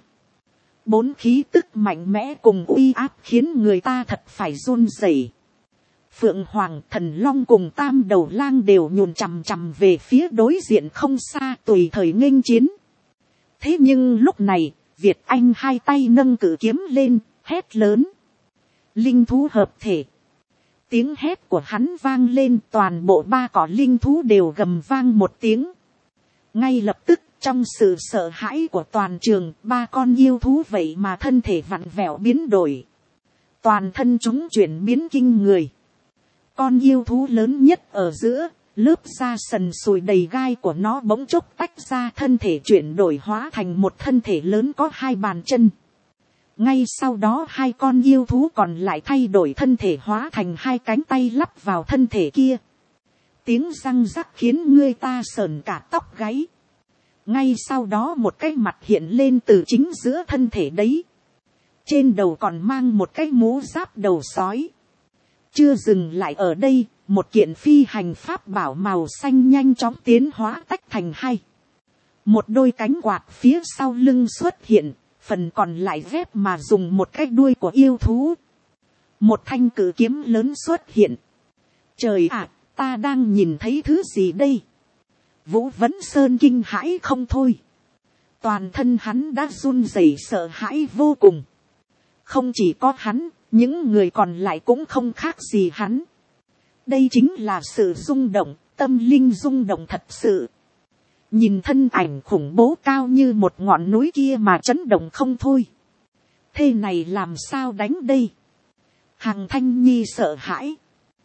4 khí tức mạnh mẽ cùng uy áp khiến người ta thật phải run rẩy. Phượng Hoàng, Thần Long cùng Tam Đầu Lang đều nhùn chằm chằm về phía đối diện không xa, tùy thời nghênh chiến. Thế nhưng lúc này, Việt Anh hai tay nâng cự kiếm lên, hét lớn. Linh thú hợp thể. Tiếng hét của hắn vang lên, toàn bộ 3 cỏ linh thú đều gầm vang một tiếng. Ngay lập tức, trong sự sợ hãi của toàn trường, 3 con yêu thú vậy mà thân thể vặn vẹo biến đổi. Toàn thân chúng chuyển biến kinh người. Con yêu thú lớn nhất ở giữa, lớp da sần sùi đầy gai của nó bỗng chốc tách ra, thân thể chuyển đổi hóa thành một thân thể lớn có 2 bàn chân. Ngay sau đó 2 con yêu thú còn lại thay đổi thân thể hóa thành 2 cánh tay lắp vào thân thể kia. Tiếng răng rắc khiến người ta sởn cả tóc gáy. Ngay sau đó một cái mặt hiện lên từ chính giữa thân thể đấy. Trên đầu còn mang một cái mũ giáp đầu sói. Chưa dừng lại ở đây, một kiện phi hành pháp bảo màu xanh nhanh chóng tiến hóa tách thành 2. Một đôi cánh quạt phía sau lưng xuất hiện, phần còn lại ghép mà dùng một cái đuôi của yêu thú. Một thanh cự kiếm lớn xuất hiện. Trời ạ, ta đang nhìn thấy thứ gì đây? Vũ Vấn Sơn kinh hãi không thôi. Toàn thân hắn đã run rẩy sợ hãi vô cùng. Không chỉ có hắn, những người còn lại cũng không khác gì hắn. Đây chính là sự rung động, tâm linh rung động thật sự. Nhìn thân ảnh khủng bố cao như một ngọn núi kia mà chấn động không thôi. Thế này làm sao đánh đây? Hằng Thanh Nhi sợ hãi.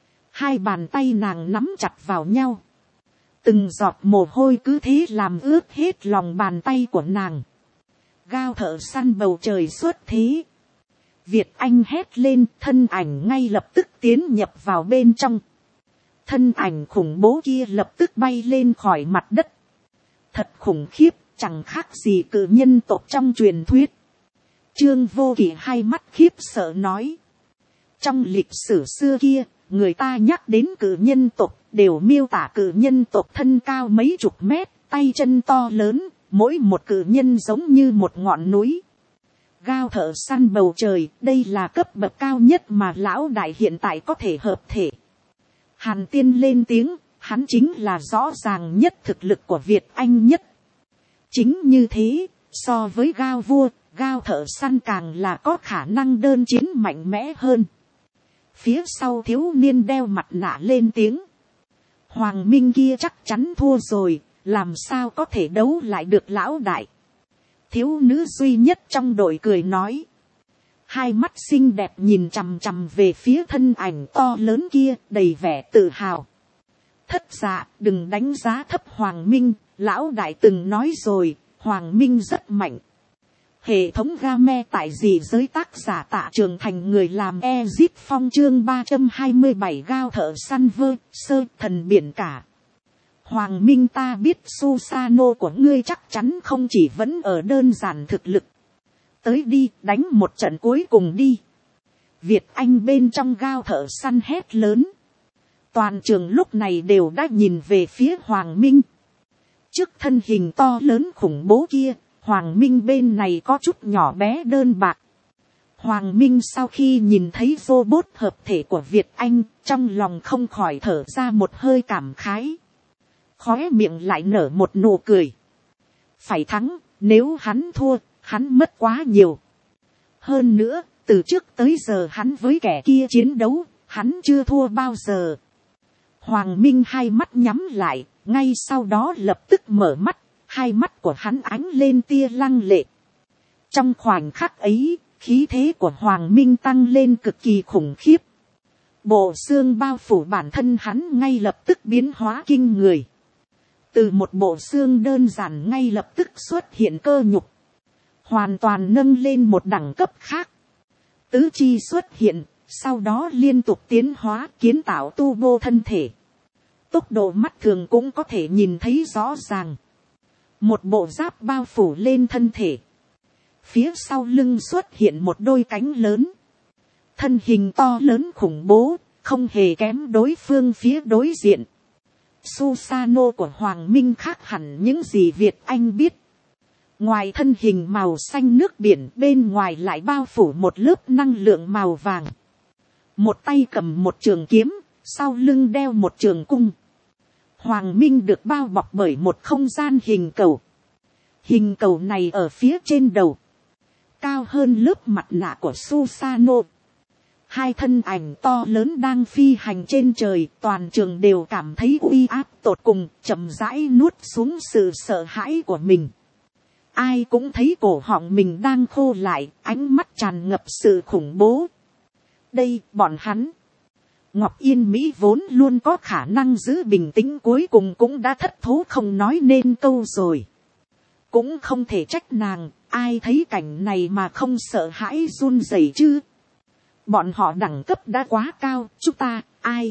2 bàn tay nàng nắm chặt vào nhau. Từng giọt mồ hôi cứ thế làm ướt hết lòng bàn tay của nàng. Gao thợ săn bầu trời xuất thế. Việt Anh hét lên, thân ảnh ngay lập tức tiến nhập vào bên trong. Thân ảnh khủng bố kia lập tức bay lên khỏi mặt đất. Thật khủng khiếp, chẳng khác gì cự nhân tộc trong truyền thuyết. Trương Vô Kỵ hai mắt khiếp sợ nói. Trong lịch sử xưa kia, người ta nhắc đến cự nhân tộc, đều miêu tả cự nhân tộc thân cao mấy chục mét, tay chân to lớn, mỗi một cự nhân giống như một ngọn núi. Gao thợ săn bầu trời, đây là cấp bậc cao nhất mà lão đại hiện tại có thể hợp thể. Hàn Tiên lên tiếng, hắn chính là rõ ràng nhất thực lực của Việt Anh nhất. Chính như thế, so với Gao vua, Gao thợ săn càng là có khả năng đơn chiến mạnh mẽ hơn. Phía sau thiếu niên đeo mặt nạ lên tiếng. Hoàng Minh kia chắc chắn thua rồi, làm sao có thể đấu lại được lão đại. Thiếu nữ duy nhất trong đội cười nói. Hai mắt xinh đẹp nhìn chằm chằm về phía thân ảnh to lớn kia, đầy vẻ tự hào. Thất dạ, đừng đánh giá thấp Hoàng Minh, lão đại từng nói rồi, Hoàng Minh rất mạnh. Hệ thống game tại dị giới tác giả Tạ Trường Thành, người làm Ezip Phong. Chương 327 Gao thợ săn vơ sơ thần biển cả. Hoàng Minh, ta biết Susano của ngươi chắc chắn không chỉ vẫn ở đơn giản thực lực. Tới đi, đánh một trận cuối cùng đi. Việt Anh bên trong Gao thợ săn hét lớn. Toàn trường lúc này đều đã nhìn về phía Hoàng Minh. Trước thân hình to lớn khủng bố kia, Hoàng Minh bên này có chút nhỏ bé đơn bạc. Hoàng Minh sau khi nhìn thấy robot hợp thể của Việt Anh, trong lòng không khỏi thở ra một hơi cảm khái. Khóe miệng lại nở một nụ cười. Phải thắng, nếu hắn thua, hắn mất quá nhiều. Hơn nữa, từ trước tới giờ hắn với kẻ kia chiến đấu, hắn chưa thua bao giờ. Hoàng Minh hai mắt nhắm lại, ngay sau đó lập tức mở mắt. Hai mắt của hắn ánh lên tia lăng lệ. Trong khoảnh khắc ấy, khí thế của Hoàng Minh tăng lên cực kỳ khủng khiếp. Bộ xương bao phủ bản thân hắn ngay lập tức biến hóa kinh người. Từ một bộ xương đơn giản ngay lập tức xuất hiện cơ nhục. Hoàn toàn nâng lên một đẳng cấp khác. Tứ chi xuất hiện, sau đó liên tục tiến hóa kiến tạo tu bô thân thể. Tốc độ mắt thường cũng có thể nhìn thấy rõ ràng. Một bộ giáp bao phủ lên thân thể. Phía sau lưng xuất hiện một đôi cánh lớn. Thân hình to lớn khủng bố, không hề kém đối phương phía đối diện. Susano của Hoàng Minh khác hẳn những gì Việt Anh biết. Ngoài thân hình màu xanh nước biển, bên ngoài lại bao phủ một lớp năng lượng màu vàng. Một tay cầm một trường kiếm, sau lưng đeo một trường cung. Hoàng Minh được bao bọc bởi một không gian hình cầu. Hình cầu này ở phía trên đầu, cao hơn lớp mặt nạ của Susano. Hai thân ảnh to lớn đang phi hành trên trời, toàn trường đều cảm thấy uy áp tột cùng, chậm rãi nuốt xuống sự sợ hãi của mình. Ai cũng thấy cổ họng mình đang khô lại, ánh mắt tràn ngập sự khủng bố. Đây, bọn hắn. Ngọc Yên Mỹ vốn luôn có khả năng giữ bình tĩnh, cuối cùng cũng đã thất thố không nói nên câu rồi. Cũng không thể trách nàng, ai thấy cảnh này mà không sợ hãi run rẩy chứ. Bọn họ đẳng cấp đã quá cao, chúng ta, ai?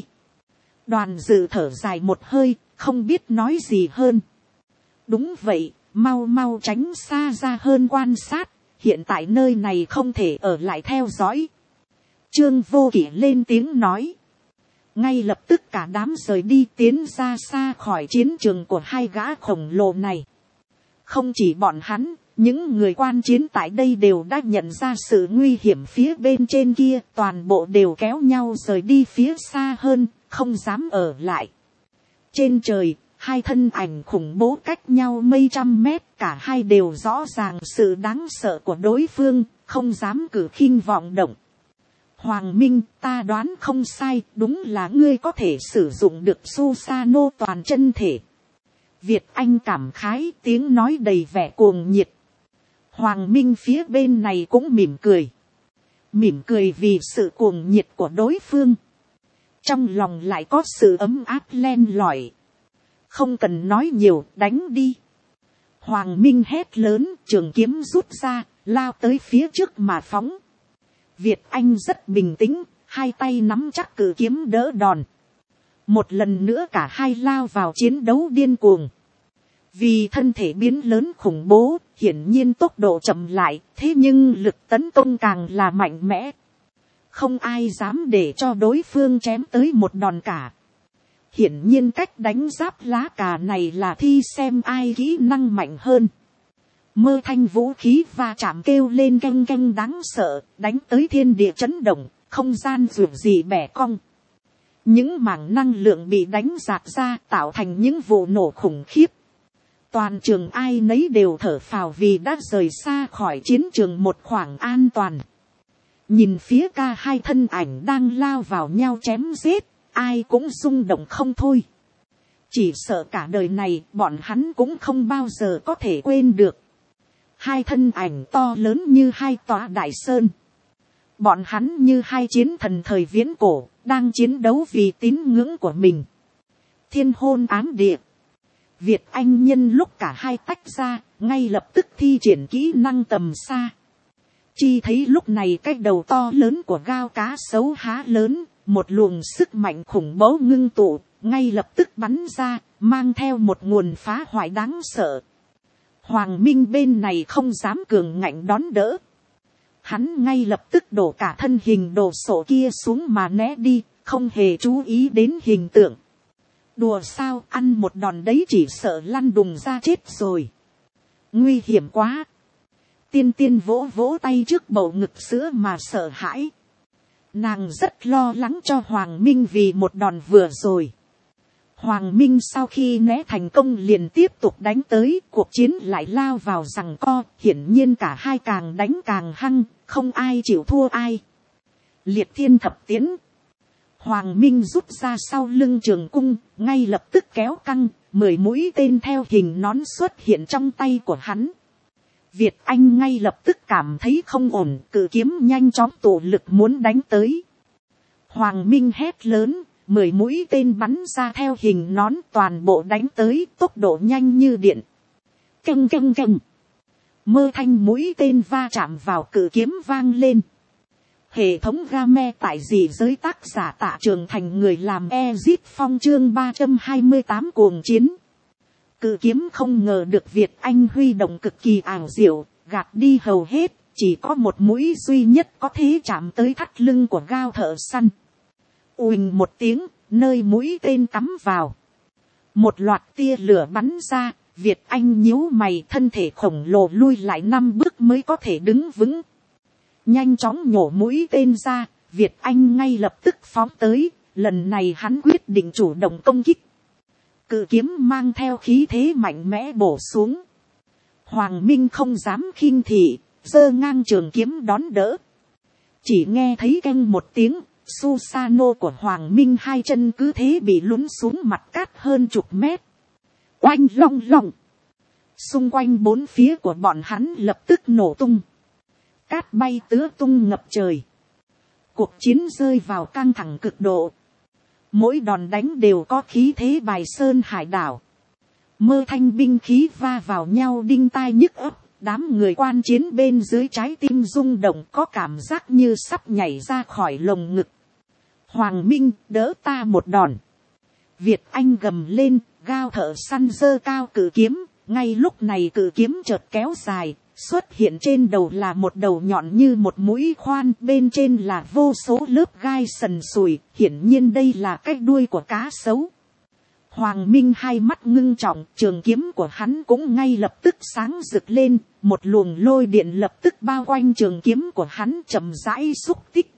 Đoàn dự thở dài một hơi, không biết nói gì hơn. Đúng vậy, mau mau tránh xa ra hơn quan sát, hiện tại nơi này không thể ở lại theo dõi. Trương Vô Kỵ lên tiếng nói. Ngay lập tức cả đám rời đi, tiến ra xa khỏi chiến trường của hai gã khổng lồ này. Không chỉ bọn hắn, những người quan chiến tại đây đều đã nhận ra sự nguy hiểm phía bên trên kia, toàn bộ đều kéo nhau rời đi phía xa hơn, không dám ở lại. Trên trời, hai thân ảnh khủng bố cách nhau mấy trăm mét, cả hai đều rõ ràng sự đáng sợ của đối phương, không dám cử khinh vọng động. Hoàng Minh, ta đoán không sai, đúng là ngươi có thể sử dụng được Susano toàn chân thể. Việt Anh cảm khái, tiếng nói đầy vẻ cuồng nhiệt. Hoàng Minh phía bên này cũng mỉm cười. Mỉm cười vì sự cuồng nhiệt của đối phương. Trong lòng lại có sự ấm áp len lỏi. Không cần nói nhiều, đánh đi. Hoàng Minh hét lớn, trường kiếm rút ra, lao tới phía trước mà phóng. Việt Anh rất bình tĩnh, hai tay nắm chắc cự kiếm đỡ đòn. Một lần nữa cả hai lao vào chiến đấu điên cuồng. Vì thân thể biến lớn khủng bố, hiển nhiên tốc độ chậm lại, thế nhưng lực tấn công càng là mạnh mẽ. Không ai dám để cho đối phương chém tới một đòn cả. Hiển nhiên cách đánh giáp lá cà này là thi xem ai kỹ năng mạnh hơn. Mơ thanh vũ khí va chạm kêu lên canh canh đáng sợ, đánh tới thiên địa chấn động, không gian ruột gì bẻ cong. Những mảng năng lượng bị đánh rạc ra tạo thành những vụ nổ khủng khiếp. Toàn trường ai nấy đều thở phào vì đã rời xa khỏi chiến trường một khoảng an toàn. Nhìn phía ca hai thân ảnh đang lao vào nhau chém giết, ai cũng rung động không thôi. Chỉ sợ cả đời này bọn hắn cũng không bao giờ có thể quên được. Hai thân ảnh to lớn như hai tòa đại sơn. Bọn hắn như hai chiến thần thời viễn cổ, đang chiến đấu vì tín ngưỡng của mình. Thiên hôn ám địa. Việt Anh nhân lúc cả hai tách ra, ngay lập tức thi triển kỹ năng tầm xa. Chi thấy lúc này cái đầu to lớn của gao cá sấu há lớn, một luồng sức mạnh khủng bố ngưng tụ, ngay lập tức bắn ra, mang theo một nguồn phá hoại đáng sợ. Hoàng Minh bên này không dám cường ngạnh đón đỡ. Hắn ngay lập tức đổ cả thân hình đồ sộ kia xuống mà né đi, không hề chú ý đến hình tượng. Đùa sao, ăn một đòn đấy chỉ sợ lăn đùng ra chết rồi. Nguy hiểm quá. Tiên tiên vỗ vỗ tay trước bầu ngực sữa mà sợ hãi. Nàng rất lo lắng cho Hoàng Minh vì một đòn vừa rồi. Hoàng Minh sau khi né thành công liền tiếp tục đánh tới, cuộc chiến lại lao vào giằng co, hiển nhiên cả hai càng đánh càng hăng, không ai chịu thua ai. Liệt thiên thập tiến. Hoàng Minh rút ra sau lưng trường cung, ngay lập tức kéo căng, 10 mũi tên theo hình nón xuất hiện trong tay của hắn. Việt Anh ngay lập tức cảm thấy không ổn, cự kiếm nhanh chóng tụ lực muốn đánh tới. Hoàng Minh hét lớn, 10 mũi tên bắn ra theo hình nón toàn bộ đánh tới, tốc độ nhanh như điện. Căng căng căng. Mơ thanh mũi tên va chạm vào cự kiếm vang lên. Hệ thống game tại dị giới tác giả Tạ Trường Thành người làm Ezit Phong chương 328 cuồng chiến. Cự kiếm không ngờ được Việt Anh huy động cực kỳ ảo diệu, gạt đi hầu hết, chỉ có một mũi duy nhất có thể chạm tới thắt lưng của gao thợ săn. Uỳnh một tiếng, nơi mũi tên cắm vào. Một loạt tia lửa bắn ra, Việt Anh nhíu mày, thân thể khổng lồ lui lại 5 bước mới có thể đứng vững. Nhanh chóng nhổ mũi tên ra, Việt Anh ngay lập tức phóng tới, lần này hắn quyết định chủ động công kích. Cự kiếm mang theo khí thế mạnh mẽ bổ xuống. Hoàng Minh không dám khinh thị, giơ ngang trường kiếm đón đỡ. Chỉ nghe thấy keng một tiếng, Susano của Hoàng Minh hai chân cứ thế bị lún xuống mặt cát hơn chục mét. Oanh long long. Xung quanh bốn phía của bọn hắn lập tức nổ tung. Cát bay tứ tung ngập trời. Cuộc chiến rơi vào căng thẳng cực độ. Mỗi đòn đánh đều có khí thế bài sơn hải đảo. Mơ thanh binh khí va vào nhau đinh tai nhức ấp. Đám người quan chiến bên dưới trái tim rung động, có cảm giác như sắp nhảy ra khỏi lồng ngực. Hoàng Minh, đỡ ta một đòn. Việt Anh gầm lên, gao thợ săn giơ cao cự kiếm. Ngay lúc này cự kiếm chợt kéo dài, xuất hiện trên đầu là một đầu nhọn như một mũi khoan, bên trên là vô số lớp gai sần sùi, hiển nhiên đây là cái đuôi của cá sấu. Hoàng Minh hai mắt ngưng trọng, trường kiếm của hắn cũng ngay lập tức sáng rực lên, một luồng lôi điện lập tức bao quanh trường kiếm của hắn chậm rãi xúc tích.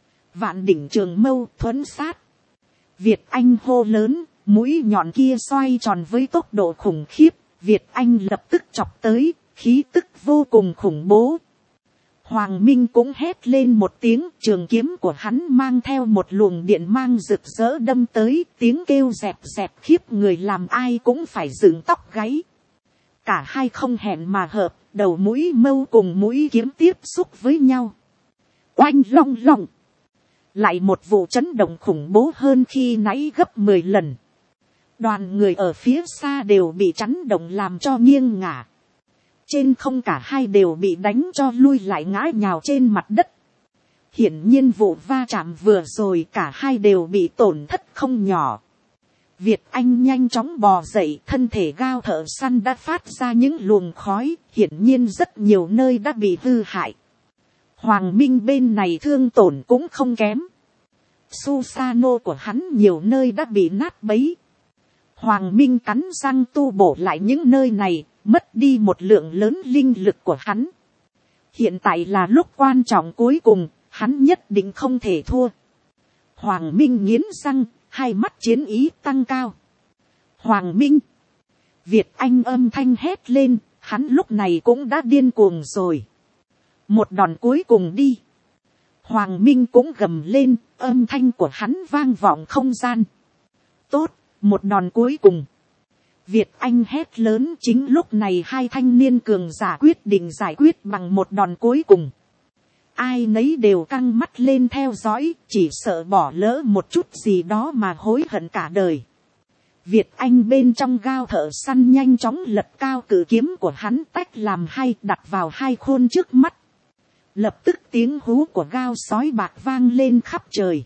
Vạn đỉnh trường mâu thuẫn sát. Việt Anh hô lớn, mũi nhọn kia xoay tròn với tốc độ khủng khiếp, Việt Anh lập tức chọc tới, khí tức vô cùng khủng bố. Hoàng Minh cũng hét lên một tiếng, trường kiếm của hắn mang theo một luồng điện mang rực rỡ đâm tới, tiếng kêu dẹp dẹp khiếp người làm ai cũng phải dựng tóc gáy. Cả hai không hẹn mà hợp, đầu mũi mâu cùng mũi kiếm tiếp xúc với nhau. Oanh long long. Lại một vụ chấn động khủng bố hơn khi nãy gấp 10 lần. Đoàn người ở phía xa đều bị chấn động làm cho nghiêng ngả. Trên không cả hai đều bị đánh cho lui lại ngã nhào trên mặt đất. Hiển nhiên vụ va chạm vừa rồi cả hai đều bị tổn thất không nhỏ. Việt Anh nhanh chóng bò dậy, thân thể gao thợ săn đã phát ra những luồng khói, hiển nhiên rất nhiều nơi đã bị hư hại. Hoàng Minh bên này thương tổn cũng không kém. Susano của hắn nhiều nơi đã bị nát bấy. Hoàng Minh cắn răng tu bổ lại những nơi này, mất đi một lượng lớn linh lực của hắn. Hiện tại là lúc quan trọng cuối cùng, hắn nhất định không thể thua. Hoàng Minh nghiến răng, hai mắt chiến ý tăng cao. Hoàng Minh. Việt Anh âm thanh hét lên, hắn lúc này cũng đã điên cuồng rồi. Một đòn cuối cùng đi. Hoàng Minh cũng gầm lên, âm thanh của hắn vang vọng không gian. Tốt, một đòn cuối cùng. Việt Anh hét lớn, chính lúc này hai thanh niên cường giả quyết định giải quyết bằng một đòn cuối cùng. Ai nấy đều căng mắt lên theo dõi, chỉ sợ bỏ lỡ một chút gì đó mà hối hận cả đời. Việt Anh bên trong gao thợ săn nhanh chóng lật cao cự kiếm của hắn tách làm hai, đặt vào hai khuôn trước mắt. Lập tức tiếng hú của gao sói bạc vang lên khắp trời.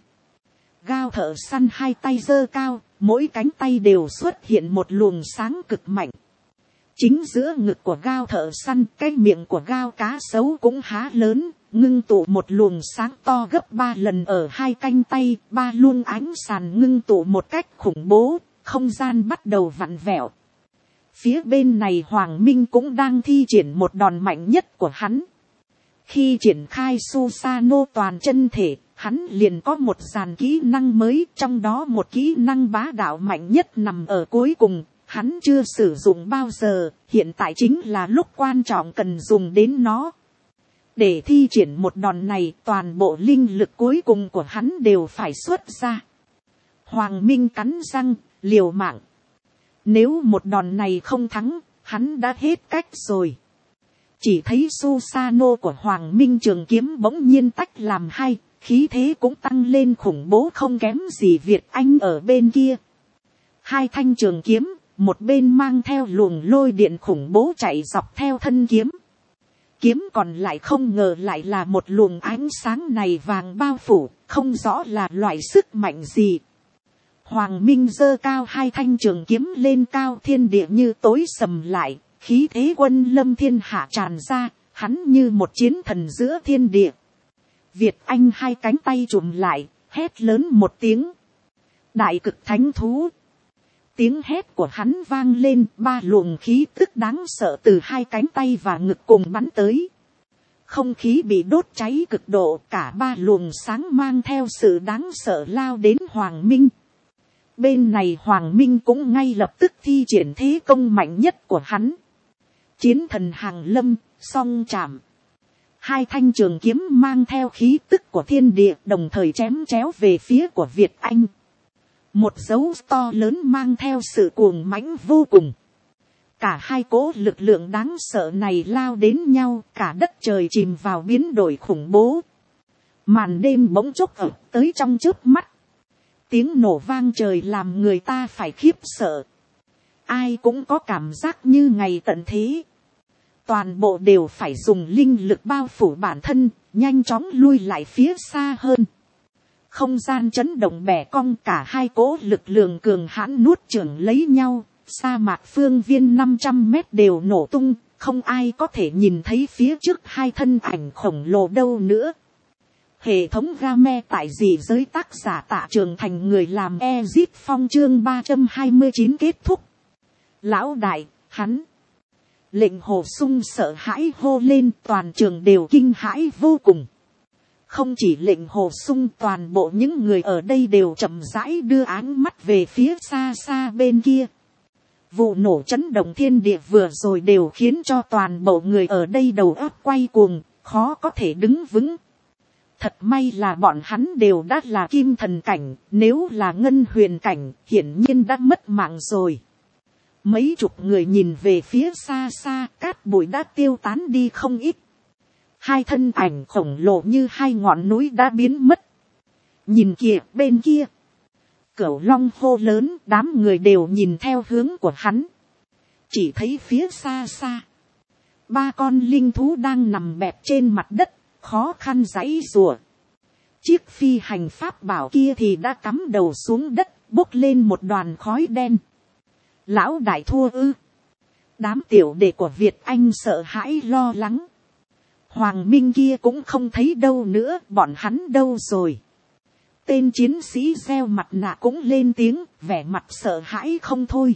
Gao thợ săn hai tay giơ cao, mỗi cánh tay đều xuất hiện một luồng sáng cực mạnh. Chính giữa ngực của gao thợ săn, cái miệng của gao cá sấu cũng há lớn, ngưng tụ một luồng sáng to gấp 3 lần ở hai cánh tay, 3 luồng ánh sàn ngưng tụ một cách khủng bố, không gian bắt đầu vặn vẹo. Phía bên này Hoàng Minh cũng đang thi triển một đòn mạnh nhất của hắn. Khi triển khai Susanoo toàn chân thể, hắn liền có một dàn kỹ năng mới, trong đó một kỹ năng bá đạo mạnh nhất nằm ở cuối cùng. Hắn chưa sử dụng bao giờ, hiện tại chính là lúc quan trọng cần dùng đến nó. Để thi triển một đòn này, toàn bộ linh lực cuối cùng của hắn đều phải xuất ra. Hoàng Minh cắn răng, liều mạng. Nếu một đòn này không thắng, hắn đã hết cách rồi. Chỉ thấy Susanoo của Hoàng Minh trường kiếm bỗng nhiên tách làm hai, khí thế cũng tăng lên khủng bố không kém gì Việt Anh ở bên kia. Hai thanh trường kiếm, một bên mang theo luồng lôi điện khủng bố chạy dọc theo thân kiếm. Kiếm còn lại không ngờ lại là một luồng ánh sáng này vàng bao phủ, không rõ là loại sức mạnh gì. Hoàng Minh giơ cao hai thanh trường kiếm lên cao, thiên địa như tối sầm lại, khí thế quân lâm thiên hạ tràn ra, hắn như một chiến thần giữa thiên địa. Việt Anh hai cánh tay chùm lại, hét lớn một tiếng. Đại cực thánh thú. Tiếng hét của hắn vang lên, 3 luồng khí tức đáng sợ từ hai cánh tay và ngực cùng bắn tới. Không khí bị đốt cháy cực độ, cả 3 luồng sáng mang theo sự đáng sợ lao đến Hoàng Minh. Bên này Hoàng Minh cũng ngay lập tức thi triển thế công mạnh nhất của hắn. Chiến thần hàng lâm, song chạm. Hai thanh trường kiếm mang theo khí tức của thiên địa đồng thời chém chéo về phía của Việt Anh. Một dấu to lớn mang theo sự cuồng mãnh vô cùng. Cả hai cỗ lực lượng đáng sợ này lao đến nhau, cả đất trời chìm vào biến đổi khủng bố. Màn đêm bỗng chốc ập tới trong chớp mắt. Tiếng nổ vang trời làm người ta phải khiếp sợ. Ai cũng có cảm giác như ngày tận thế. Toàn bộ đều phải dùng linh lực bao phủ bản thân, nhanh chóng lui lại phía xa hơn. Không gian chấn động bẻ cong, cả hai cỗ lực lượng cường hãn nuốt chửng lấy nhau. Sa mạc phương viên 500 mét đều nổ tung, không ai có thể nhìn thấy phía trước hai thân ảnh khổng lồ đâu nữa. Hệ thống game tại dị giới, tác giả Tạ Trường Thành, người làm Ezit Phong, chương 329 kết thúc. Lão đại, hắn. Lệnh Hồ Sung sợ hãi hô lên, toàn trường đều kinh hãi vô cùng. Không chỉ lệnh Hồ Sung, toàn bộ những người ở đây đều chậm rãi đưa áng mắt về phía xa xa bên kia. Vụ nổ chấn động thiên địa vừa rồi đều khiến cho toàn bộ người ở đây đầu óc quay cuồng, khó có thể đứng vững. Thật may là bọn hắn đều đã là kim thần cảnh, nếu là ngân huyền cảnh, hiển nhiên đã mất mạng rồi. Mấy chục người nhìn về phía xa xa, cát bụi đã tiêu tán đi không ít. Hai thân ảnh khổng lồ như hai ngọn núi đã biến mất. Nhìn kìa, bên kia. Cửu Long hô lớn, đám người đều nhìn theo hướng của hắn. Chỉ thấy phía xa xa. 3 con linh thú đang nằm bẹp trên mặt đất, khó khăn giãy giụa. Chiếc phi hành pháp bảo kia thì đã cắm đầu xuống đất, bốc lên một đoàn khói đen. Lão đại thua ư? Đám tiểu đệ của Việt Anh sợ hãi lo lắng. Hoàng Minh kia cũng không thấy đâu nữa, bọn hắn đâu rồi? Tên chiến sĩ đeo mặt nạ cũng lên tiếng, vẻ mặt sợ hãi không thôi.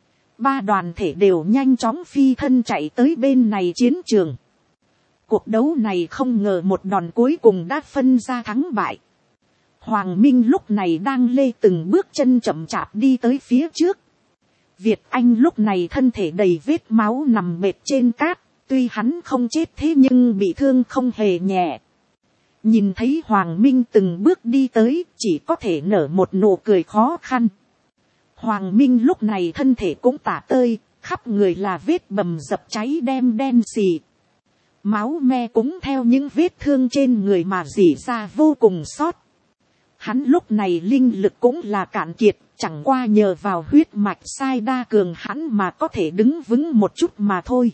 3 đoàn thể đều nhanh chóng phi thân chạy tới bên này chiến trường. Cuộc đấu này không ngờ một đòn cuối cùng đã phân ra thắng bại. Hoàng Minh lúc này đang lê từng bước chân chậm chạp đi tới phía trước. Việt Anh lúc này thân thể đầy vết máu nằm bệt trên cát, tuy hắn không chết thế nhưng bị thương không hề nhẹ. Nhìn thấy Hoàng Minh từng bước đi tới, chỉ có thể nở một nụ cười khó khăn. Hoàng Minh lúc này thân thể cũng tả tơi, khắp người là vết bầm dập cháy đen xì. Máu me cũng theo những vết thương trên người mà rỉ ra vô cùng xót. Hắn lúc này linh lực cũng là cạn kiệt, chẳng qua nhờ vào huyết mạch sai đa cường hắn mà có thể đứng vững một chút mà thôi.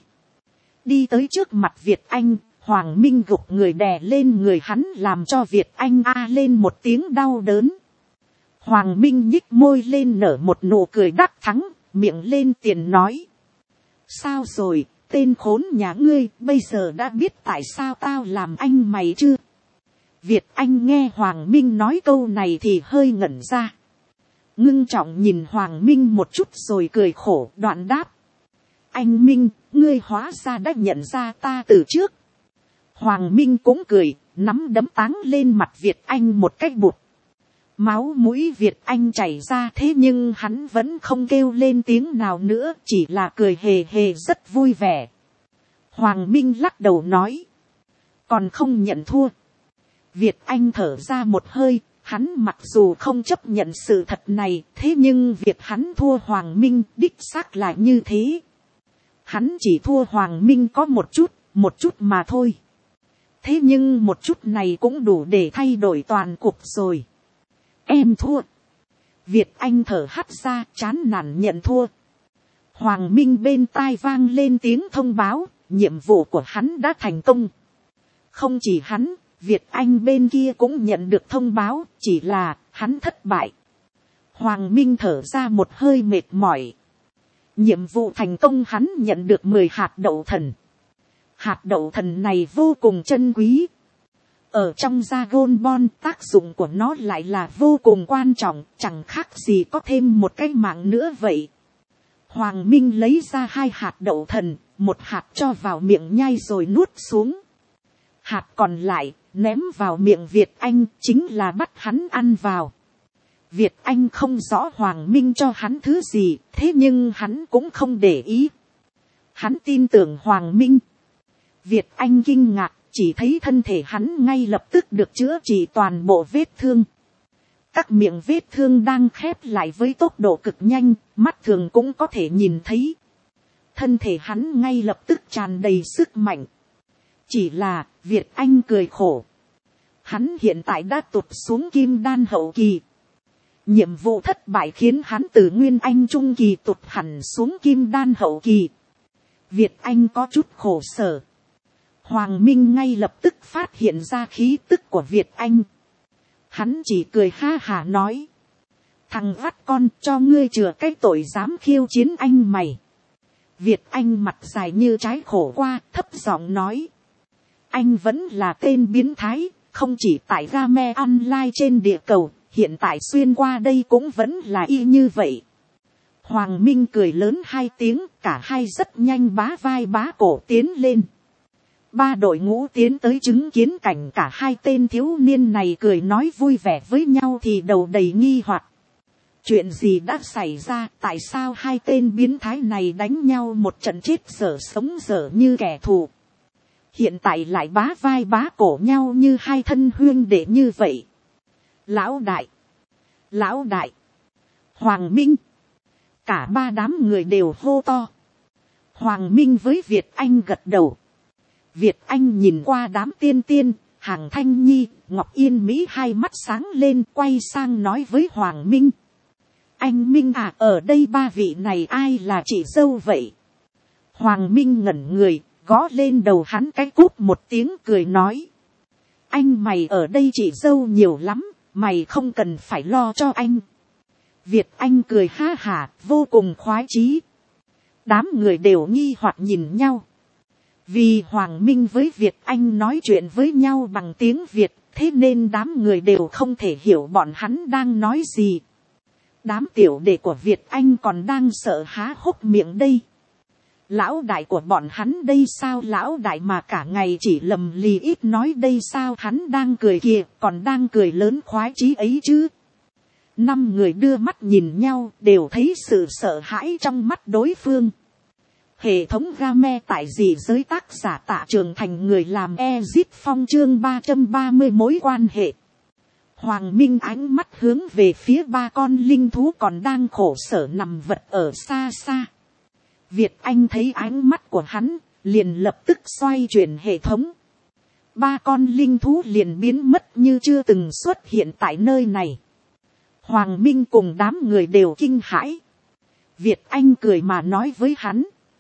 Đi tới trước mặt Việt Anh, Hoàng Minh gục người đè lên người hắn làm cho Việt Anh a lên một tiếng đau đớn. Hoàng Minh nhích môi lên nở một nụ cười đắc thắng, miệng lên tiền nói. Sao rồi, tên khốn nhà ngươi, bây giờ đã biết tại sao tao làm anh mày chưa? Việt Anh nghe Hoàng Minh nói câu này thì hơi ngẩn ra. Ngưng trọng nhìn Hoàng Minh một chút rồi cười khổ đoạn đáp. Anh Minh, ngươi hóa ra đã nhận ra ta từ trước. Hoàng Minh cũng cười, nắm đấm táng lên mặt Việt Anh một cách bụt. Máu mũi Việt Anh chảy ra thế nhưng hắn vẫn không kêu lên tiếng nào nữa, chỉ là cười hề hề rất vui vẻ. Hoàng Minh lắc đầu nói. Còn không nhận thua. Việt Anh thở ra một hơi, hắn mặc dù không chấp nhận sự thật này, thế nhưng việc hắn thua Hoàng Minh đích xác là như thế. Hắn chỉ thua Hoàng Minh có một chút mà thôi. Thế nhưng một chút này cũng đủ để thay đổi toàn cuộc rồi. Em thua. Việt Anh thở hắt ra chán nản nhận thua. Hoàng Minh bên tai vang lên tiếng thông báo, nhiệm vụ của hắn đã thành công. Không chỉ hắn, Việt Anh bên kia cũng nhận được thông báo, chỉ là hắn thất bại. Hoàng Minh thở ra một hơi mệt mỏi. Nhiệm vụ thành công, hắn nhận được 10 hạt đậu thần. Hạt đậu thần này vô cùng chân quý. Ở trong Dragon Ball tác dụng của nó lại là vô cùng quan trọng, chẳng khác gì có thêm một cái mạng nữa vậy. Hoàng Minh lấy ra 2 hạt đậu thần, một hạt cho vào miệng nhai rồi nuốt xuống. Hạt còn lại ném vào miệng Việt Anh, chính là bắt hắn ăn vào. Việt Anh không rõ Hoàng Minh cho hắn thứ gì, thế nhưng hắn cũng không để ý. Hắn tin tưởng Hoàng Minh. Việt Anh kinh ngạc, chỉ thấy thân thể hắn ngay lập tức được chữa trị toàn bộ vết thương. Các miệng vết thương đang khép lại với tốc độ cực nhanh, mắt thường cũng có thể nhìn thấy. Thân thể hắn ngay lập tức tràn đầy sức mạnh. Chỉ là, Việt Anh cười khổ. Hắn hiện tại đã tụt xuống kim đan hậu kỳ. Nhiệm vụ thất bại khiến hắn từ Nguyên Anh trung kỳ tụt hẳn xuống kim đan hậu kỳ. Việt Anh có chút khổ sở. Hoàng Minh ngay lập tức phát hiện ra khí tức của Việt Anh. Hắn chỉ cười ha hả nói. Thằng vắt con, cho ngươi chừa cái tội dám khiêu chiến anh mày. Việt Anh mặt dài như trái khổ qua, thấp giọng nói. Anh vẫn là tên biến thái, không chỉ tại Game Online trên địa cầu, hiện tại xuyên qua đây cũng vẫn là y như vậy. Hoàng Minh cười lớn 2 tiếng, cả hai rất nhanh bá vai bá cổ tiến lên. 3 đội ngũ tiến tới chứng kiến cảnh cả 2 tên thiếu niên này cười nói vui vẻ với nhau thì đầu đầy nghi hoặc. Chuyện gì đã xảy ra, tại sao 2 tên biến thái này đánh nhau một trận chết dở sống dở như kẻ thù. Hiện tại lại bá vai bá cổ nhau như 2 thân huynh đệ như vậy. Lão đại, lão đại, Hoàng Minh. Cả 3 đám người đều hô to. Hoàng Minh với Việt Anh gật đầu. Việt Anh nhìn qua đám tiên tiên, Hàng Thanh Nhi, Ngọc Yên Mỹ 2 mắt sáng lên quay sang nói với Hoàng Minh. Anh Minh à, ở đây 3 vị này ai là chị dâu vậy? Hoàng Minh ngẩn người, gõ lên đầu hắn cái cúp một tiếng cười nói. Anh mày ở đây chị dâu nhiều lắm, mày không cần phải lo cho anh. Việt Anh cười ha hả, vô cùng khoái chí. Đám người đều nghi hoặc nhìn nhau. Vì Hoàng Minh với Việt Anh nói chuyện với nhau bằng tiếng Việt, thế nên đám người đều không thể hiểu bọn hắn đang nói gì. Đám tiểu đệ của Việt Anh còn đang sợ há hốc miệng đây. Lão đại của bọn hắn đây sao, lão đại mà cả ngày chỉ lầm lì ít nói đây sao, hắn đang cười kìa, còn đang cười lớn khoái chí ấy chứ. 5 người đưa mắt nhìn nhau, đều thấy sự sợ hãi trong mắt đối phương. Hệ thống Game tại dị giới, tác giả Tạ Trường Thành, người làm Ezit Phong, chương 330 mối quan hệ. Hoàng Minh ánh mắt hướng về phía 3 con linh thú còn đang khổ sở nằm vật ở xa xa. Việt Anh thấy ánh mắt của hắn, liền lập tức xoay chuyển hệ thống. ba con linh thú liền biến mất như chưa từng xuất hiện tại nơi này. Hoàng Minh cùng đám người đều kinh hãi. Việt Anh cười mà nói với hắn,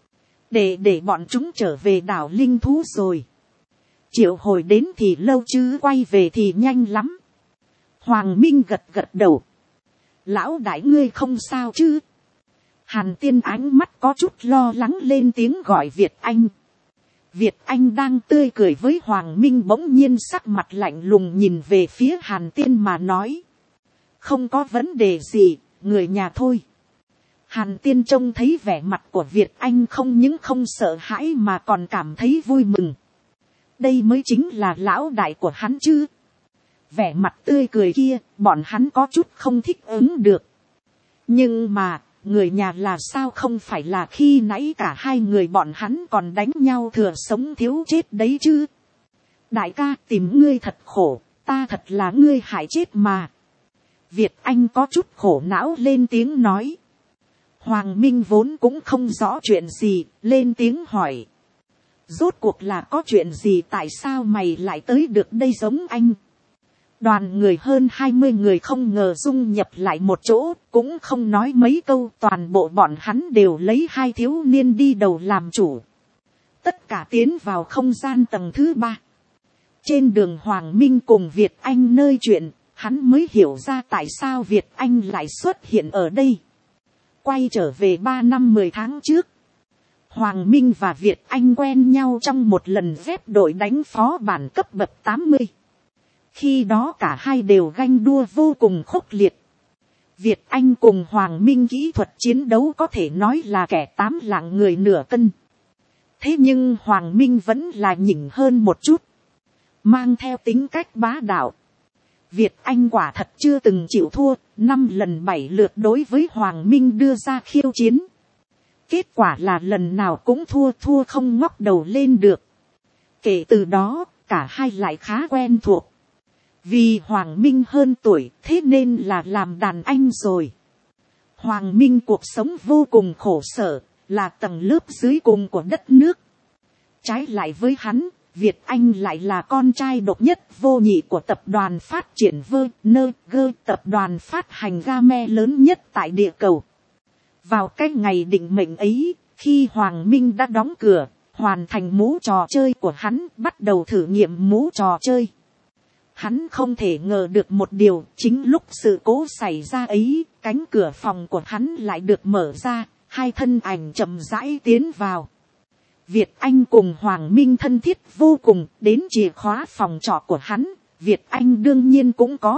để bọn chúng trở về đảo linh thú rồi. Triệu hồi đến thì lâu chứ quay về thì nhanh lắm. Hoàng Minh gật gật đầu. Lão đại ngươi không sao chứ? Hàn Tiên ánh mắt có chút lo lắng lên tiếng gọi Việt Anh. Việt Anh đang tươi cười với Hoàng Minh bỗng nhiên sắc mặt lạnh lùng nhìn về phía Hàn Tiên mà nói. Không có vấn đề gì, người nhà thôi. Hàn Tiên trông thấy vẻ mặt của Việt Anh không những không sợ hãi mà còn cảm thấy vui mừng. Đây mới chính là lão đại của hắn chứ. Vẻ mặt tươi cười kia, bọn hắn có chút không thích ứng được. Nhưng mà, người nhà là sao không phải là khi nãy cả hai người bọn hắn còn đánh nhau thừa sống thiếu chết đấy chứ. Đại ca tìm ngươi thật khổ, ta thật là ngươi hại chết mà. Việt Anh có chút khổ não lên tiếng nói. Hoàng Minh vốn cũng không rõ chuyện gì, lên tiếng hỏi. Rốt cuộc là có chuyện gì, tại sao mày lại tới được đây giống anh? Đoàn người hơn 20 người không ngờ dung nhập lại một chỗ, cũng không nói mấy câu, toàn bộ bọn hắn đều lấy hai thiếu niên đi đầu làm chủ. Tất cả tiến vào không gian tầng thứ 3. Trên đường Hoàng Minh cùng Việt Anh nơi chuyện, hắn mới hiểu ra tại sao Việt Anh lại xuất hiện ở đây. Quay trở về 3 năm 10 tháng trước, Hoàng Minh và Việt Anh quen nhau trong một lần ghép đội đánh phó bản cấp bậc 80. Khi đó cả hai đều ganh đua vô cùng khốc liệt. Việt Anh cùng Hoàng Minh kỹ thuật chiến đấu có thể nói là kẻ 8 lạng người nửa cân. Thế nhưng Hoàng Minh vẫn là nhỉnh hơn một chút, mang theo tính cách bá đạo. Việt Anh quả thật chưa từng chịu thua, 5 lần 7 lượt đối với Hoàng Minh đưa ra khiêu chiến. Kết quả là lần nào cũng thua không ngóc đầu lên được. Kể từ đó, cả hai lại khá quen thuộc. Vì Hoàng Minh hơn tuổi, thế nên là làm đàn anh rồi. Hoàng Minh cuộc sống vô cùng khổ sở, là tầng lớp dưới cùng của đất nước. Trái lại với hắn, Việt Anh lại là con trai độc nhất vô nhị của tập đoàn phát triển VNG, tập đoàn phát hành game lớn nhất tại địa cầu. Vào cái ngày định mệnh ấy, khi Hoàng Minh đã đóng cửa, hoàn thành mũ trò chơi của hắn, bắt đầu thử nghiệm mũ trò chơi. Hắn không thể ngờ được một điều, chính lúc sự cố xảy ra ấy, cánh cửa phòng của hắn lại được mở ra, hai thân ảnh chậm rãi tiến vào. Việt Anh cùng Hoàng Minh thân thiết vô cùng, đến chìa khóa phòng trọ của hắn, Việt Anh đương nhiên cũng có.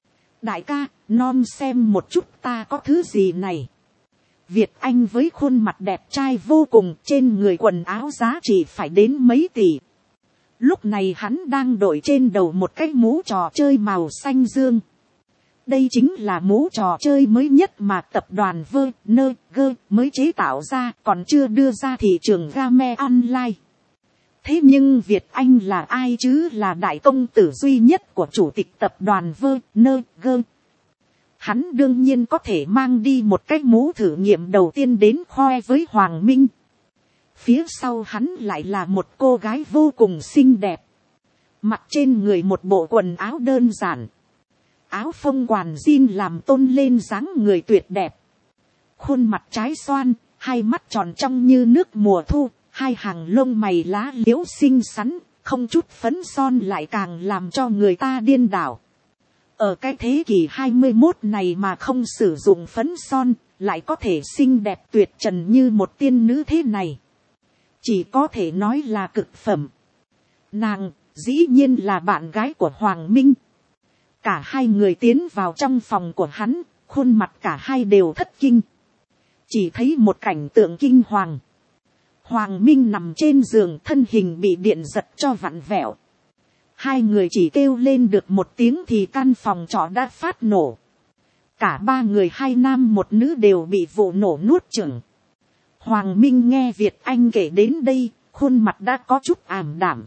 Đại ca, non xem một chút ta có thứ gì này. Việt Anh với khuôn mặt đẹp trai vô cùng, trên người quần áo giá trị phải đến mấy tỷ. Lúc này hắn đang đội trên đầu một cái mũ trò chơi màu xanh dương. Đây chính là mũ trò chơi mới nhất mà tập đoàn VNG mới chế tạo ra, còn chưa đưa ra thị trường game online. Thế nhưng Việt Anh là ai chứ, là đại công tử duy nhất của chủ tịch tập đoàn VNG. Hắn đương nhiên có thể mang đi một cái mũ thử nghiệm đầu tiên đến khoe với Hoàng Minh. Phía sau hắn lại là một cô gái vô cùng xinh đẹp. Mặc trên người một bộ quần áo đơn giản. Áo phông quàng jean làm tôn lên dáng người tuyệt đẹp. Khuôn mặt trái xoan, hai mắt tròn trong như nước mùa thu, hai hàng lông mày lá liễu xinh xắn, không chút phấn son lại càng làm cho người ta điên đảo. Ở cái thế kỷ 21 này mà không sử dụng phấn son, lại có thể xinh đẹp tuyệt trần như một tiên nữ thế này. Chỉ có thể nói là cực phẩm. Nàng, dĩ nhiên là bạn gái của Hoàng Minh. Cả hai người tiến vào trong phòng của hắn, khuôn mặt cả hai đều thất kinh. Chỉ thấy một cảnh tượng kinh hoàng. Hoàng Minh nằm trên giường, thân hình bị điện giật cho vặn vẹo. Hai người chỉ kêu lên được một tiếng thì căn phòng trọ đã phát nổ. Cả ba người, hai nam một nữ đều bị vụ nổ nuốt chửng. Hoàng Minh nghe Việt Anh kể đến đây, khuôn mặt đã có chút ảm đạm.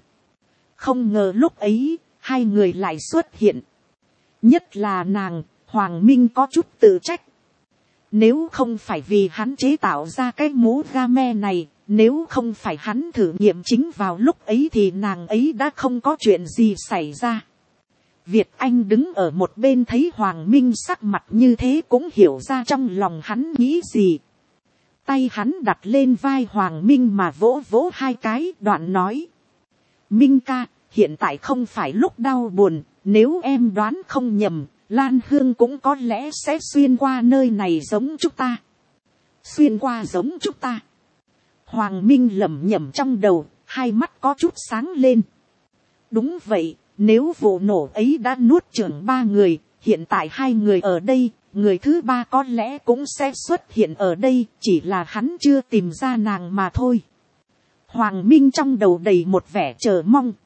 Không ngờ lúc ấy, hai người lại xuất hiện. Nhất là nàng, Hoàng Minh có chút tự trách. Nếu không phải vì hắn chế tạo ra cái mũ game này, Nếu không phải hắn thử nghiệm chính vào lúc ấy thì nàng ấy đã không có chuyện gì xảy ra. Việt Anh đứng ở một bên thấy Hoàng Minh sắc mặt như thế cũng hiểu ra trong lòng hắn nghĩ gì. Tay hắn đặt lên vai Hoàng Minh mà vỗ vỗ hai cái, đoạn nói. Minh ca, hiện tại không phải lúc đau buồn, nếu em đoán không nhầm, Lan Hương cũng có lẽ sẽ xuyên qua nơi này giống chúng ta. Xuyên qua giống chúng ta. Hoàng Minh lẩm nhẩm trong đầu, hai mắt có chút sáng lên. Đúng vậy, nếu vụ nổ ấy đã nuốt chửng 3 người, hiện tại 2 người ở đây, người thứ 3 có lẽ cũng sẽ xuất hiện ở đây, chỉ là hắn chưa tìm ra nàng mà thôi. Hoàng Minh trong đầu đầy một vẻ chờ mong.